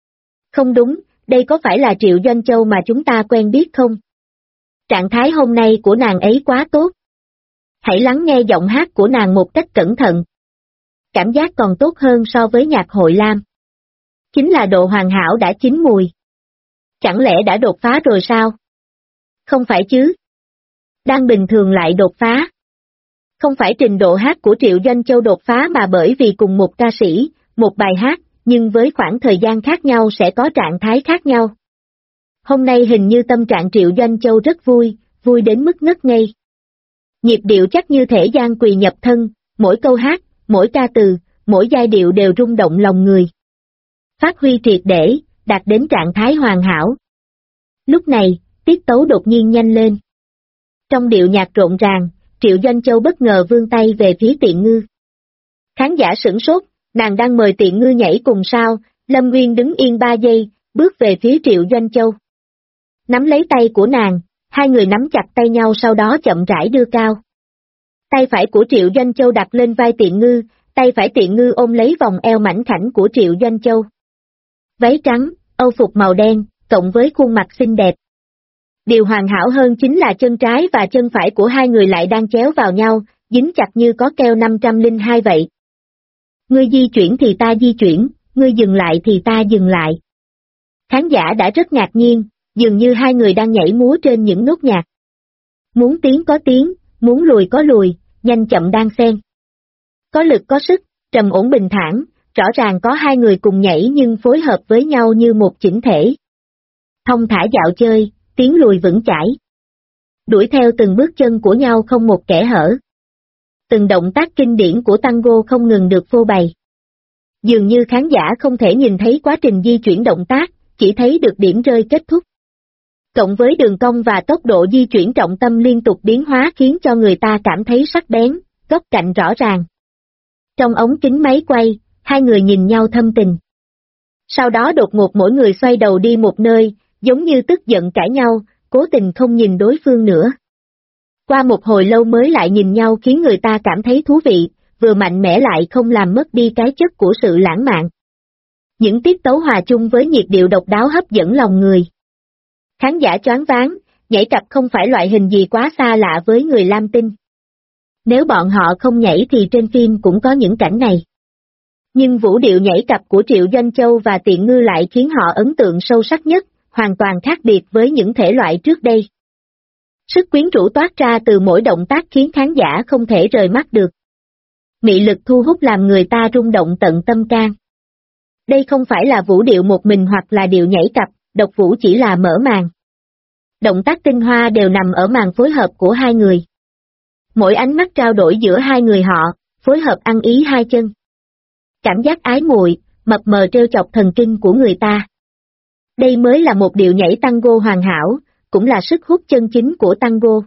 Không đúng, đây có phải là Triệu Doanh Châu mà chúng ta quen biết không? Trạng thái hôm nay của nàng ấy quá tốt. Hãy lắng nghe giọng hát của nàng một cách cẩn thận. Cảm giác còn tốt hơn so với nhạc hội lam. Chính là độ hoàn hảo đã chín mùi. Chẳng lẽ đã đột phá rồi sao? Không phải chứ. Đang bình thường lại đột phá. Không phải trình độ hát của Triệu Doanh Châu đột phá mà bởi vì cùng một ca sĩ, một bài hát, nhưng với khoảng thời gian khác nhau sẽ có trạng thái khác nhau. Hôm nay hình như tâm trạng Triệu Doanh Châu rất vui, vui đến mức ngất ngây. Nhịp điệu chắc như thể gian quỳ nhập thân, mỗi câu hát, mỗi ca từ, mỗi giai điệu đều rung động lòng người. Phát huy triệt để, đạt đến trạng thái hoàn hảo. Lúc này, tiết tấu đột nhiên nhanh lên. Trong điệu nhạc rộn ràng, Triệu Doanh Châu bất ngờ vươn tay về phía Tiện Ngư. Khán giả sửng sốt, nàng đang mời Tiện Ngư nhảy cùng sao, Lâm Nguyên đứng yên 3 giây, bước về phía Triệu Doanh Châu. Nắm lấy tay của nàng, hai người nắm chặt tay nhau sau đó chậm rãi đưa cao. Tay phải của Triệu Doanh Châu đặt lên vai Tiện Ngư, tay phải Tiện Ngư ôm lấy vòng eo mảnh khảnh của Triệu Doanh Châu. Váy trắng, âu phục màu đen, cộng với khuôn mặt xinh đẹp. Điều hoàn hảo hơn chính là chân trái và chân phải của hai người lại đang chéo vào nhau, dính chặt như có keo 502 vậy. Ngươi di chuyển thì ta di chuyển, ngươi dừng lại thì ta dừng lại. Khán giả đã rất ngạc nhiên, dường như hai người đang nhảy múa trên những nốt nhạc. Muốn tiến có tiến, muốn lùi có lùi, nhanh chậm đan xen. Có lực có sức, trầm ổn bình thản, rõ ràng có hai người cùng nhảy nhưng phối hợp với nhau như một chỉnh thể. Thông thả dạo chơi, tiến lùi vững chãi. Đuổi theo từng bước chân của nhau không một kẽ hở. Từng động tác kinh điển của tango không ngừng được phô bày. Dường như khán giả không thể nhìn thấy quá trình di chuyển động tác, chỉ thấy được điểm rơi kết thúc. Cộng với đường cong và tốc độ di chuyển trọng tâm liên tục biến hóa khiến cho người ta cảm thấy sắc bén, góc cạnh rõ ràng. Trong ống kính máy quay, hai người nhìn nhau thâm tình. Sau đó đột ngột mỗi người xoay đầu đi một nơi, giống như tức giận cãi nhau, cố tình không nhìn đối phương nữa. Qua một hồi lâu mới lại nhìn nhau khiến người ta cảm thấy thú vị, vừa mạnh mẽ lại không làm mất đi cái chất của sự lãng mạn. Những tiết tấu hòa chung với nhịp điệu độc đáo hấp dẫn lòng người. Khán giả choáng váng, nhảy cặp không phải loại hình gì quá xa lạ với người Lam Tinh. Nếu bọn họ không nhảy thì trên phim cũng có những cảnh này. Nhưng vũ điệu nhảy cặp của Triệu Doanh Châu và Tiện Ngư lại khiến họ ấn tượng sâu sắc nhất, hoàn toàn khác biệt với những thể loại trước đây. Sức quyến rũ toát ra từ mỗi động tác khiến khán giả không thể rời mắt được. Mị lực thu hút làm người ta rung động tận tâm can. Đây không phải là vũ điệu một mình hoặc là điệu nhảy cặp, độc vũ chỉ là mở màn. Động tác tinh hoa đều nằm ở màn phối hợp của hai người. Mỗi ánh mắt trao đổi giữa hai người họ, phối hợp ăn ý hai chân. Cảm giác ái muội, mập mờ trêu chọc thần kinh của người ta. Đây mới là một điệu nhảy tango hoàn hảo, cũng là sức hút chân chính của tango.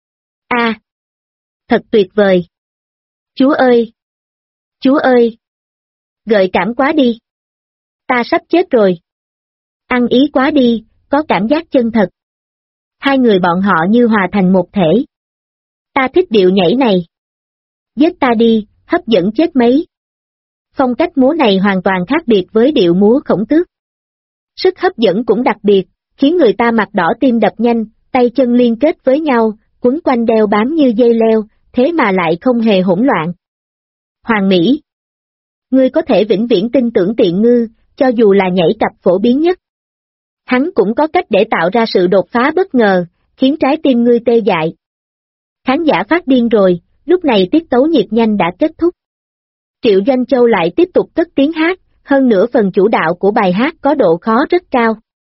A, thật tuyệt vời. Chúa ơi! Chúa ơi! Gợi cảm quá đi. Ta sắp chết rồi. Ăn ý quá đi, có cảm giác chân thật. Hai người bọn họ như hòa thành một thể. Ta thích điệu nhảy này. Giết ta đi, hấp dẫn chết mấy. Phong cách múa này hoàn toàn khác biệt với điệu múa Khổng Tước. Sức hấp dẫn cũng đặc biệt, khiến người ta mặt đỏ tim đập nhanh, tay chân liên kết với nhau, quấn quanh đeo bám như dây leo, thế mà lại không hề hỗn loạn. Hoàng Mỹ! Ngươi có thể vĩnh viễn tin tưởng Tiện Ngư, cho dù là nhảy cặp phổ biến nhất. Hắn cũng có cách để tạo ra sự đột phá bất ngờ, khiến trái tim ngươi tê dại. Khán giả phát điên rồi, lúc này tiết tấu nhịp nhanh đã kết thúc. Triệu Doanh Châu lại tiếp tục cất tiếng hát, hơn nữa phần chủ đạo của bài hát có độ khó rất cao.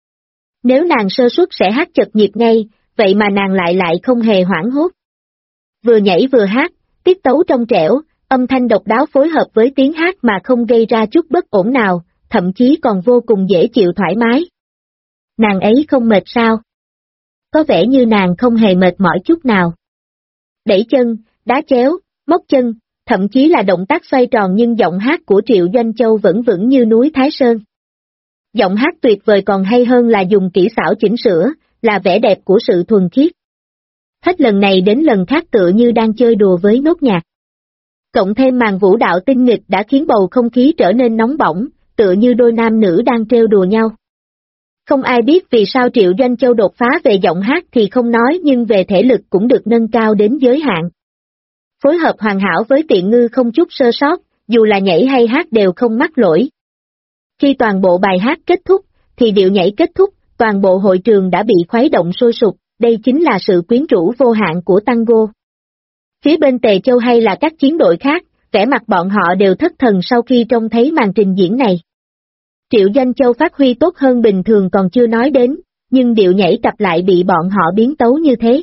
Nếu nàng sơ suất sẽ hát chật nhịp ngay, vậy mà nàng lại không hề hoảng hốt. Vừa nhảy vừa hát, tiết tấu trong trẻo, âm thanh độc đáo phối hợp với tiếng hát mà không gây ra chút bất ổn nào, thậm chí còn vô cùng dễ chịu thoải mái. Nàng ấy không mệt sao? Có vẻ như nàng không hề mệt mỏi chút nào. Đẩy chân, đá chéo, móc chân, thậm chí là động tác xoay tròn nhưng giọng hát của Triệu Doanh Châu vẫn vững như núi Thái Sơn. Giọng hát tuyệt vời còn hay hơn là dùng kỹ xảo chỉnh sửa, là vẻ đẹp của sự thuần khiết. Hết lần này đến lần khác tựa như đang chơi đùa với nốt nhạc. Cộng thêm màn vũ đạo tinh nghịch đã khiến bầu không khí trở nên nóng bỏng, tựa như đôi nam nữ đang trêu đùa nhau. Không ai biết vì sao Triệu Doanh Châu đột phá về giọng hát thì không nói nhưng về thể lực cũng được nâng cao đến giới hạn. Phối hợp hoàn hảo với Tiện Ngư không chút sơ sót, dù là nhảy hay hát đều không mắc lỗi. Khi toàn bộ bài hát kết thúc, thì điệu nhảy kết thúc, toàn bộ hội trường đã bị khuấy động sôi sục, đây chính là sự quyến rũ vô hạn của tango. Phía bên Tề Châu hay là các chiến đội khác, vẻ mặt bọn họ đều thất thần sau khi trông thấy màn trình diễn này. Triệu Doanh Châu phát huy tốt hơn bình thường còn chưa nói đến, nhưng điệu nhảy cặp lại bị bọn họ biến tấu như thế.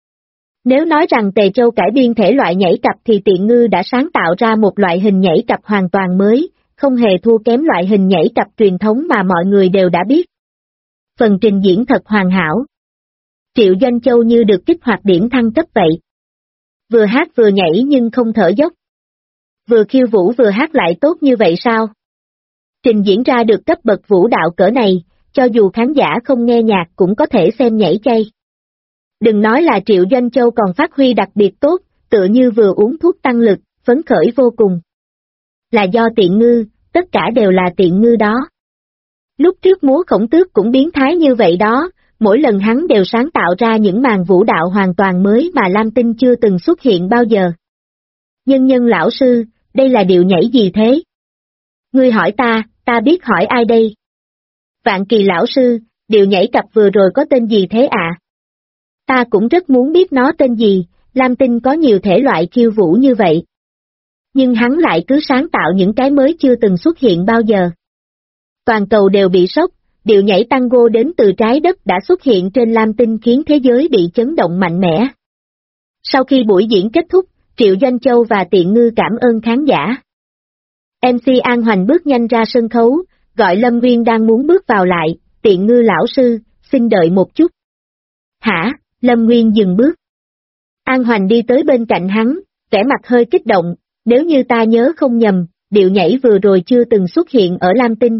Nếu nói rằng Tề Châu cải biên thể loại nhảy cặp thì Tiện Ngư đã sáng tạo ra một loại hình nhảy cặp hoàn toàn mới, không hề thua kém loại hình nhảy cặp truyền thống mà mọi người đều đã biết. Phần trình diễn thật hoàn hảo. Triệu Doanh Châu như được kích hoạt điểm thăng cấp vậy. Vừa hát vừa nhảy nhưng không thở dốc. Vừa khiêu vũ vừa hát lại tốt như vậy sao? Trình diễn ra được cấp bậc vũ đạo cỡ này, cho dù khán giả không nghe nhạc cũng có thể xem nhảy chay. Đừng nói là Triệu Doanh Châu còn phát huy đặc biệt tốt, tựa như vừa uống thuốc tăng lực, phấn khởi vô cùng. Là do Tiện Ngư, tất cả đều là Tiện Ngư đó. Lúc trước múa Khổng Tước cũng biến thái như vậy đó, mỗi lần hắn đều sáng tạo ra những màn vũ đạo hoàn toàn mới mà Lam Tinh chưa từng xuất hiện bao giờ. Nhân lão sư, đây là điệu nhảy gì thế? Ngươi hỏi ta biết hỏi ai đây? Vạn Kỳ lão sư, điệu nhảy cặp vừa rồi có tên gì thế ạ? Ta cũng rất muốn biết nó tên gì, Lam Tinh có nhiều thể loại khiêu vũ như vậy. Nhưng hắn lại cứ sáng tạo những cái mới chưa từng xuất hiện bao giờ. Toàn cầu đều bị sốc, điệu nhảy tango đến từ trái đất đã xuất hiện trên Lam Tinh khiến thế giới bị chấn động mạnh mẽ. Sau khi buổi diễn kết thúc, Triệu Doanh Châu và Tiện Ngư cảm ơn khán giả. MC An Hoành bước nhanh ra sân khấu, gọi Lâm Nguyên đang muốn bước vào lại, Tiện Ngư lão sư, xin đợi một chút. Hả? Lâm Nguyên dừng bước. An Hoành đi tới bên cạnh hắn, vẻ mặt hơi kích động, nếu như ta nhớ không nhầm, điệu nhảy vừa rồi chưa từng xuất hiện ở Lam Tinh.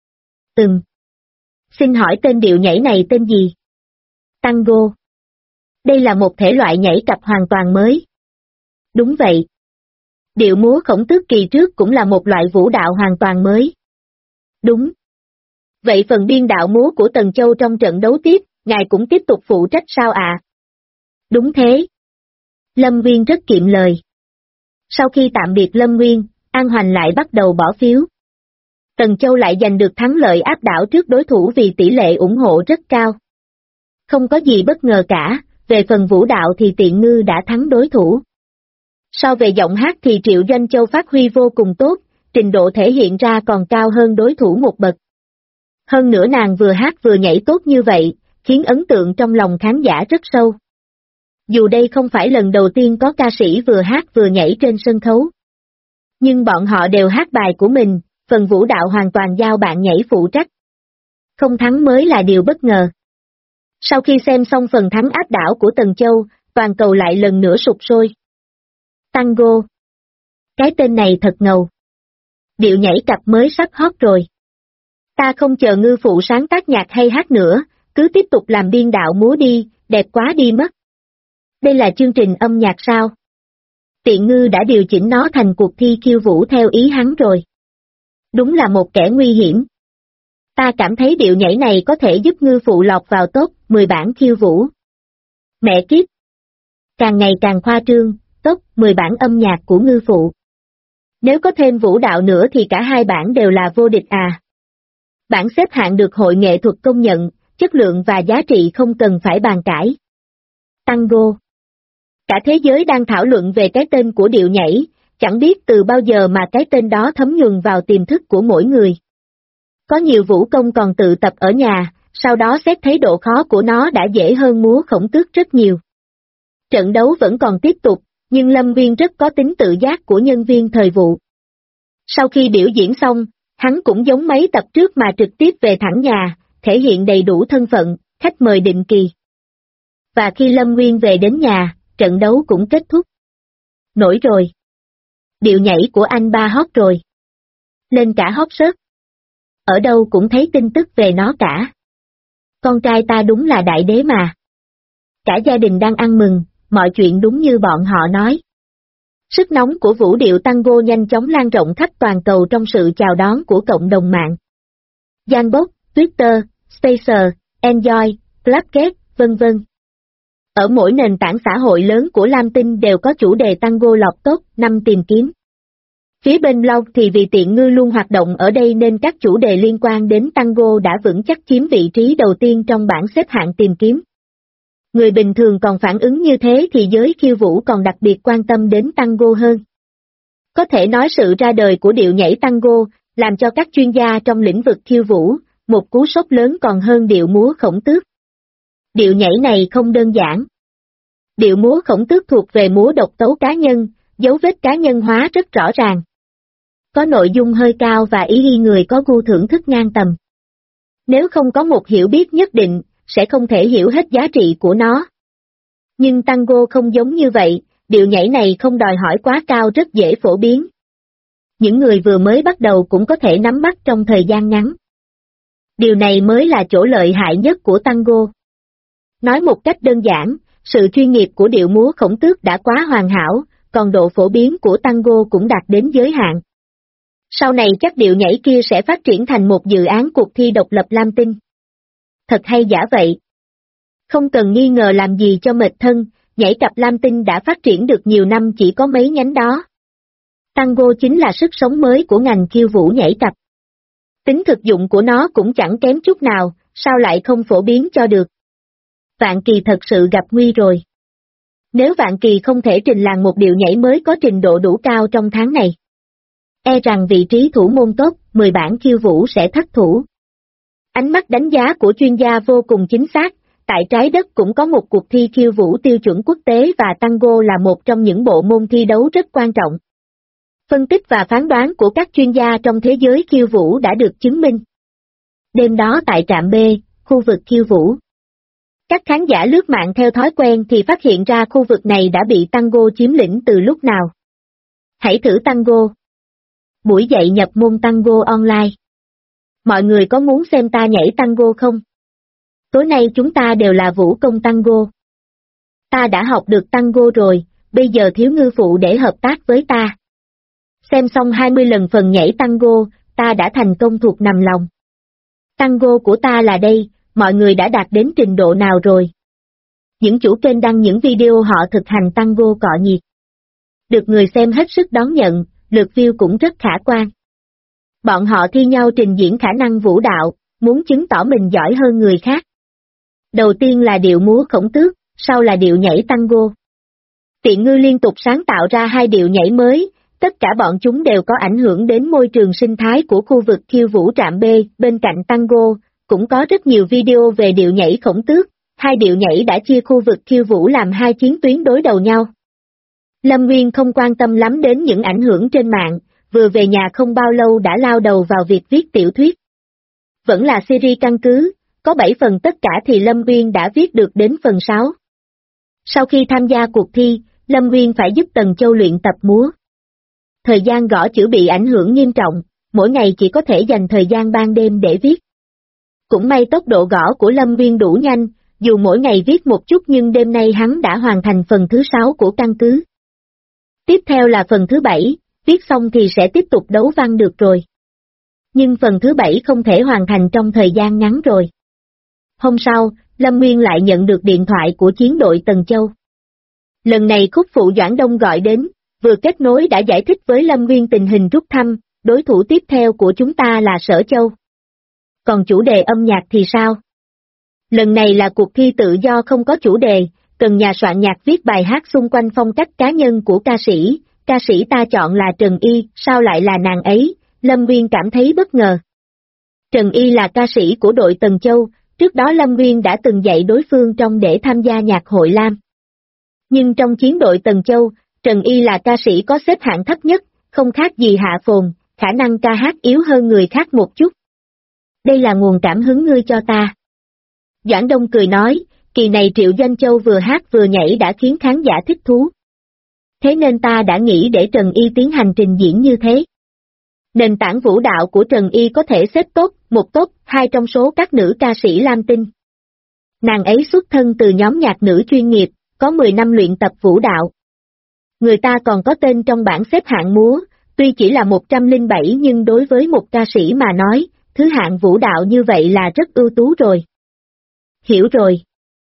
Xin hỏi tên điệu nhảy này tên gì? Tango. Đây là một thể loại nhảy cặp hoàn toàn mới. Đúng vậy. Điệu múa Khổng Tước kỳ trước cũng là một loại vũ đạo hoàn toàn mới. Đúng. Vậy phần biên đạo múa của Tần Châu trong trận đấu tiếp, ngài cũng tiếp tục phụ trách sao ạ? Đúng thế. Lâm Nguyên rất kiệm lời. Sau khi tạm biệt Lâm Nguyên, An Hoành lại bắt đầu bỏ phiếu. Tần Châu lại giành được thắng lợi áp đảo trước đối thủ vì tỷ lệ ủng hộ rất cao. Không có gì bất ngờ cả, về phần vũ đạo thì Tiện Ngư đã thắng đối thủ. So về giọng hát thì Triệu Doanh Châu phát huy vô cùng tốt, trình độ thể hiện ra còn cao hơn đối thủ một bậc. Hơn nữa nàng vừa hát vừa nhảy tốt như vậy, khiến ấn tượng trong lòng khán giả rất sâu. Dù đây không phải lần đầu tiên có ca sĩ vừa hát vừa nhảy trên sân khấu, nhưng bọn họ đều hát bài của mình, phần vũ đạo hoàn toàn giao bạn nhảy phụ trách. Không thắng mới là điều bất ngờ. Sau khi xem xong phần thắng áp đảo của Tần Châu, toàn cầu lại lần nữa sục sôi. Tango. Cái tên này thật ngầu. Điệu nhảy cặp mới sắp hot rồi. Ta không chờ ngư phụ sáng tác nhạc hay hát nữa, cứ tiếp tục làm biên đạo múa đi, đẹp quá đi mất. Đây là chương trình âm nhạc sao? Tiện ngư đã điều chỉnh nó thành cuộc thi khiêu vũ theo ý hắn rồi. Đúng là một kẻ nguy hiểm. Ta cảm thấy điệu nhảy này có thể giúp ngư phụ lọt vào top 10 bảng khiêu vũ. Mẹ kiếp! Càng ngày càng khoa trương, top 10 bảng âm nhạc của ngư phụ. Nếu có thêm vũ đạo nữa thì cả hai bảng đều là vô địch à. Bảng xếp hạng được Hội Nghệ thuật công nhận, chất lượng và giá trị không cần phải bàn cãi. Tango. Cả thế giới đang thảo luận về cái tên của điệu nhảy, chẳng biết từ bao giờ mà cái tên đó thấm nhuần vào tiềm thức của mỗi người. Có nhiều vũ công còn tự tập ở nhà, sau đó xét thấy độ khó của nó đã dễ hơn múa khổng tước rất nhiều. Trận đấu vẫn còn tiếp tục, nhưng Lâm Viên rất có tính tự giác của nhân viên thời vụ. Sau khi biểu diễn xong, hắn cũng giống mấy tập trước mà trực tiếp về thẳng nhà, thể hiện đầy đủ thân phận, khách mời định kỳ. Và khi Lâm Nguyên về đến nhà, trận đấu cũng kết thúc. Nổi rồi. Điệu nhảy của anh ba hot rồi. Lên cả hot search. Ở đâu cũng thấy tin tức về nó cả. Con trai ta đúng là đại đế mà. Cả gia đình đang ăn mừng, mọi chuyện đúng như bọn họ nói. Sức nóng của vũ điệu tango nhanh chóng lan rộng khắp toàn cầu trong sự chào đón của cộng đồng mạng. Gianbox, Twitter, Spacer, Enjoy, Clapket, vân vân. Ở mỗi nền tảng xã hội lớn của Lam Tinh đều có chủ đề tango lọt top 5 tìm kiếm. Phía bên blog thì vì Tiện Ngư luôn hoạt động ở đây nên các chủ đề liên quan đến tango đã vững chắc chiếm vị trí đầu tiên trong bảng xếp hạng tìm kiếm. Người bình thường còn phản ứng như thế thì giới khiêu vũ còn đặc biệt quan tâm đến tango hơn. Có thể nói sự ra đời của điệu nhảy tango, làm cho các chuyên gia trong lĩnh vực khiêu vũ, một cú sốc lớn còn hơn điệu múa khổng tước. Điệu nhảy này không đơn giản. Điệu múa khổng tước thuộc về múa độc tấu cá nhân, dấu vết cá nhân hóa rất rõ ràng. Có nội dung hơi cao và ý ghi người có gu thưởng thức ngang tầm. Nếu không có một hiểu biết nhất định, sẽ không thể hiểu hết giá trị của nó. Nhưng tango không giống như vậy, điệu nhảy này không đòi hỏi quá cao, rất dễ phổ biến. Những người vừa mới bắt đầu cũng có thể nắm bắt trong thời gian ngắn. Điều này mới là chỗ lợi hại nhất của tango. Nói một cách đơn giản, sự chuyên nghiệp của điệu múa khổng tước đã quá hoàn hảo, còn độ phổ biến của tango cũng đạt đến giới hạn. Sau này chắc điệu nhảy kia sẽ phát triển thành một dự án cuộc thi độc lập Lam Tinh. Thật hay giả vậy? Không cần nghi ngờ làm gì cho mệt thân, nhảy cặp Lam Tinh đã phát triển được nhiều năm chỉ có mấy nhánh đó. Tango chính là sức sống mới của ngành khiêu vũ nhảy cặp. Tính thực dụng của nó cũng chẳng kém chút nào, sao lại không phổ biến cho được? Vạn Kỳ thật sự gặp nguy rồi. Nếu Vạn Kỳ không thể trình làng một điệu nhảy mới có trình độ đủ cao trong tháng này, e rằng vị trí thủ môn top 10 bảng khiêu vũ sẽ thất thủ. Ánh mắt đánh giá của chuyên gia vô cùng chính xác, tại trái đất cũng có một cuộc thi khiêu vũ tiêu chuẩn quốc tế và tango là một trong những bộ môn thi đấu rất quan trọng. Phân tích và phán đoán của các chuyên gia trong thế giới khiêu vũ đã được chứng minh. Đêm đó tại trạm B, khu vực khiêu vũ. Các khán giả lướt mạng theo thói quen thì phát hiện ra khu vực này đã bị tango chiếm lĩnh từ lúc nào. Hãy thử tango. Buổi dạy nhập môn tango online. Mọi người có muốn xem ta nhảy tango không? Tối nay chúng ta đều là vũ công tango. Ta đã học được tango rồi, bây giờ thiếu ngư phụ để hợp tác với ta. Xem xong 20 lần phần nhảy tango, ta đã thành công thuộc nằm lòng. Tango của ta là đây, mọi người đã đạt đến trình độ nào rồi? Những chủ kênh đăng những video họ thực hành tango cọ nhiệt. Được người xem hết sức đón nhận, lượt view cũng rất khả quan. Bọn họ thi nhau trình diễn khả năng vũ đạo, muốn chứng tỏ mình giỏi hơn người khác. Đầu tiên là điệu múa khổng tước, sau là điệu nhảy tango. Tiện Ngư liên tục sáng tạo ra hai điệu nhảy mới, tất cả bọn chúng đều có ảnh hưởng đến môi trường sinh thái của khu vực khiêu vũ trạm B. Bên cạnh tango, cũng có rất nhiều video về điệu nhảy Khổng Tước, hai điệu nhảy đã chia khu vực khiêu vũ làm hai chiến tuyến đối đầu nhau. Lâm Nguyên không quan tâm lắm đến những ảnh hưởng trên mạng, vừa về nhà không bao lâu đã lao đầu vào việc viết tiểu thuyết. Vẫn là series căn cứ, có 7 phần tất cả thì Lâm Nguyên đã viết được đến phần 6. Sau khi tham gia cuộc thi, Lâm Nguyên phải giúp Tần Châu luyện tập múa. Thời gian gõ chữ bị ảnh hưởng nghiêm trọng, mỗi ngày chỉ có thể dành thời gian ban đêm để viết. Cũng may tốc độ gõ của Lâm Nguyên đủ nhanh, dù mỗi ngày viết một chút nhưng đêm nay hắn đã hoàn thành phần thứ 6 của căn cứ. Tiếp theo là phần thứ 7, viết xong thì sẽ tiếp tục đấu văn được rồi. Nhưng phần thứ 7 không thể hoàn thành trong thời gian ngắn rồi. Hôm sau, Lâm Nguyên lại nhận được điện thoại của chiến đội Tần Châu. Lần này khúc phụ Doãn Đông gọi đến, vừa kết nối đã giải thích với Lâm Nguyên tình hình rút thăm, đối thủ tiếp theo của chúng ta là Sở Châu. Còn chủ đề âm nhạc thì sao? Lần này là cuộc thi tự do không có chủ đề, cần nhà soạn nhạc viết bài hát xung quanh phong cách cá nhân của ca sĩ ta chọn là Trần Y, sao lại là nàng ấy, Lâm Nguyên cảm thấy bất ngờ. Trần Y là ca sĩ của đội Tần Châu, trước đó Lâm Nguyên đã từng dạy đối phương trong để tham gia nhạc hội Lam. Nhưng trong chiến đội Tần Châu, Trần Y là ca sĩ có xếp hạng thấp nhất, không khác gì Hạ Phồn, khả năng ca hát yếu hơn người khác một chút. Đây là nguồn cảm hứng ngươi cho ta. Doãn Đông cười nói, kỳ này Triệu Doanh Châu vừa hát vừa nhảy đã khiến khán giả thích thú. Thế nên ta đã nghĩ để Trần Y tiến hành trình diễn như thế. Nền tảng vũ đạo của Trần Y có thể xếp top 2 trong số các nữ ca sĩ Lam Tinh. Nàng ấy xuất thân từ nhóm nhạc nữ chuyên nghiệp, có 10 năm luyện tập vũ đạo. Người ta còn có tên trong bảng xếp hạng múa, tuy chỉ là 107 nhưng đối với một ca sĩ mà nói, thứ hạng vũ đạo như vậy là rất ưu tú rồi. Hiểu rồi.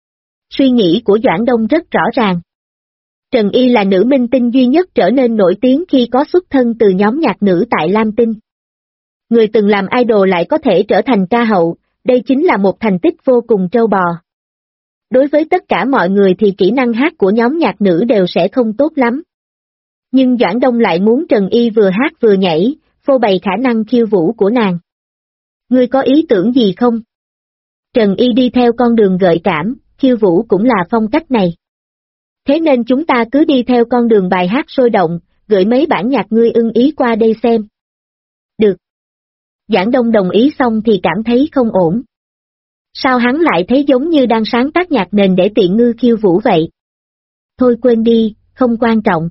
Suy nghĩ của Doãn Đông rất rõ ràng. Trần Y là nữ minh tinh duy nhất trở nên nổi tiếng khi có xuất thân từ nhóm nhạc nữ tại Lam Tinh. Người từng làm idol lại có thể trở thành ca hậu, đây chính là một thành tích vô cùng trâu bò. Đối với tất cả mọi người thì kỹ năng hát của nhóm nhạc nữ đều sẽ không tốt lắm. Nhưng Doãn Đông lại muốn Trần Y vừa hát vừa nhảy, phô bày khả năng khiêu vũ của nàng. Ngươi có ý tưởng gì không? Trần Y đi theo con đường gợi cảm, khiêu vũ cũng là phong cách này. Thế nên chúng ta cứ đi theo con đường bài hát sôi động, gửi mấy bản nhạc ngươi ưng ý qua đây xem. Được. Doãn Đông đồng ý xong thì cảm thấy không ổn. Sao hắn lại thấy giống như đang sáng tác nhạc nền để tiện ngư khiêu vũ vậy? Thôi quên đi, không quan trọng.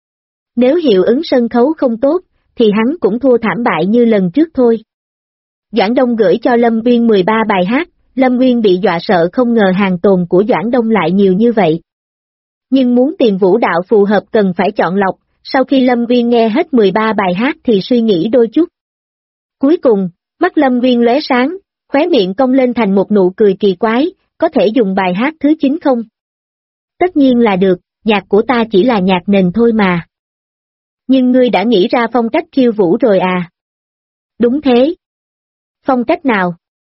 Nếu hiệu ứng sân khấu không tốt, thì hắn cũng thua thảm bại như lần trước thôi. Doãn Đông gửi cho Lâm Nguyên 13 bài hát, Lâm Nguyên bị dọa sợ không ngờ hàng tồn của Doãn Đông lại nhiều như vậy. Nhưng muốn tìm vũ đạo phù hợp cần phải chọn lọc, sau khi Lâm Nguyên nghe hết 13 bài hát thì suy nghĩ đôi chút. Cuối cùng, mắt Lâm Nguyên lóe sáng, khóe miệng cong lên thành một nụ cười kỳ quái, có thể dùng bài hát thứ 9 không? Tất nhiên là được, nhạc của ta chỉ là nhạc nền thôi mà. Nhưng ngươi đã nghĩ ra phong cách khiêu vũ rồi à? Đúng thế. Phong cách nào?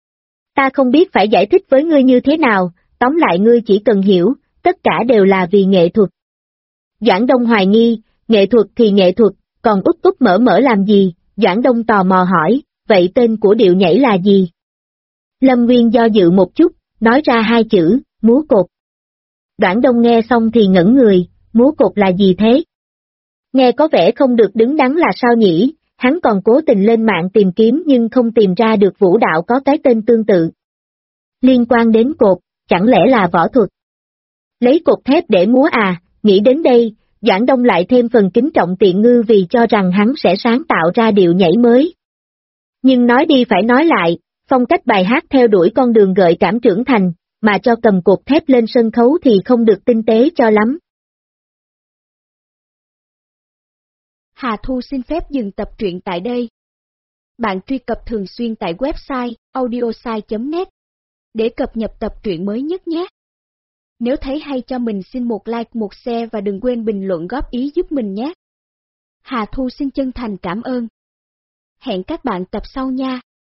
Ta không biết phải giải thích với ngươi như thế nào, tóm lại ngươi chỉ cần hiểu, tất cả đều là vì nghệ thuật. Doãn Đông hoài nghi, nghệ thuật thì nghệ thuật, còn úp úp mở mở làm gì? Doãn Đông tò mò hỏi, vậy tên của điệu nhảy là gì? Lâm Nguyên do dự một chút, nói ra 2 chữ, múa cột. Doãn Đông nghe xong thì ngẩn người, múa cột là gì thế? Nghe có vẻ không được đứng đắn là sao nhỉ, hắn còn cố tình lên mạng tìm kiếm nhưng không tìm ra được vũ đạo có cái tên tương tự. Liên quan đến cột, chẳng lẽ là võ thuật? Lấy cột thép để múa à, nghĩ đến đây, Doãn Đông lại thêm phần kính trọng tiện ngư vì cho rằng hắn sẽ sáng tạo ra điệu nhảy mới. Nhưng nói đi phải nói lại, phong cách bài hát theo đuổi con đường gợi cảm trưởng thành, mà cho cầm cột thép lên sân khấu thì không được tinh tế cho lắm. Hà Thu xin phép dừng tập truyện tại đây. Bạn truy cập thường xuyên tại website audiosai.net để cập nhật tập truyện mới nhất nhé. Nếu thấy hay cho mình xin một like, một share và đừng quên bình luận góp ý giúp mình nhé. Hà Thu xin chân thành cảm ơn. Hẹn các bạn tập sau nha.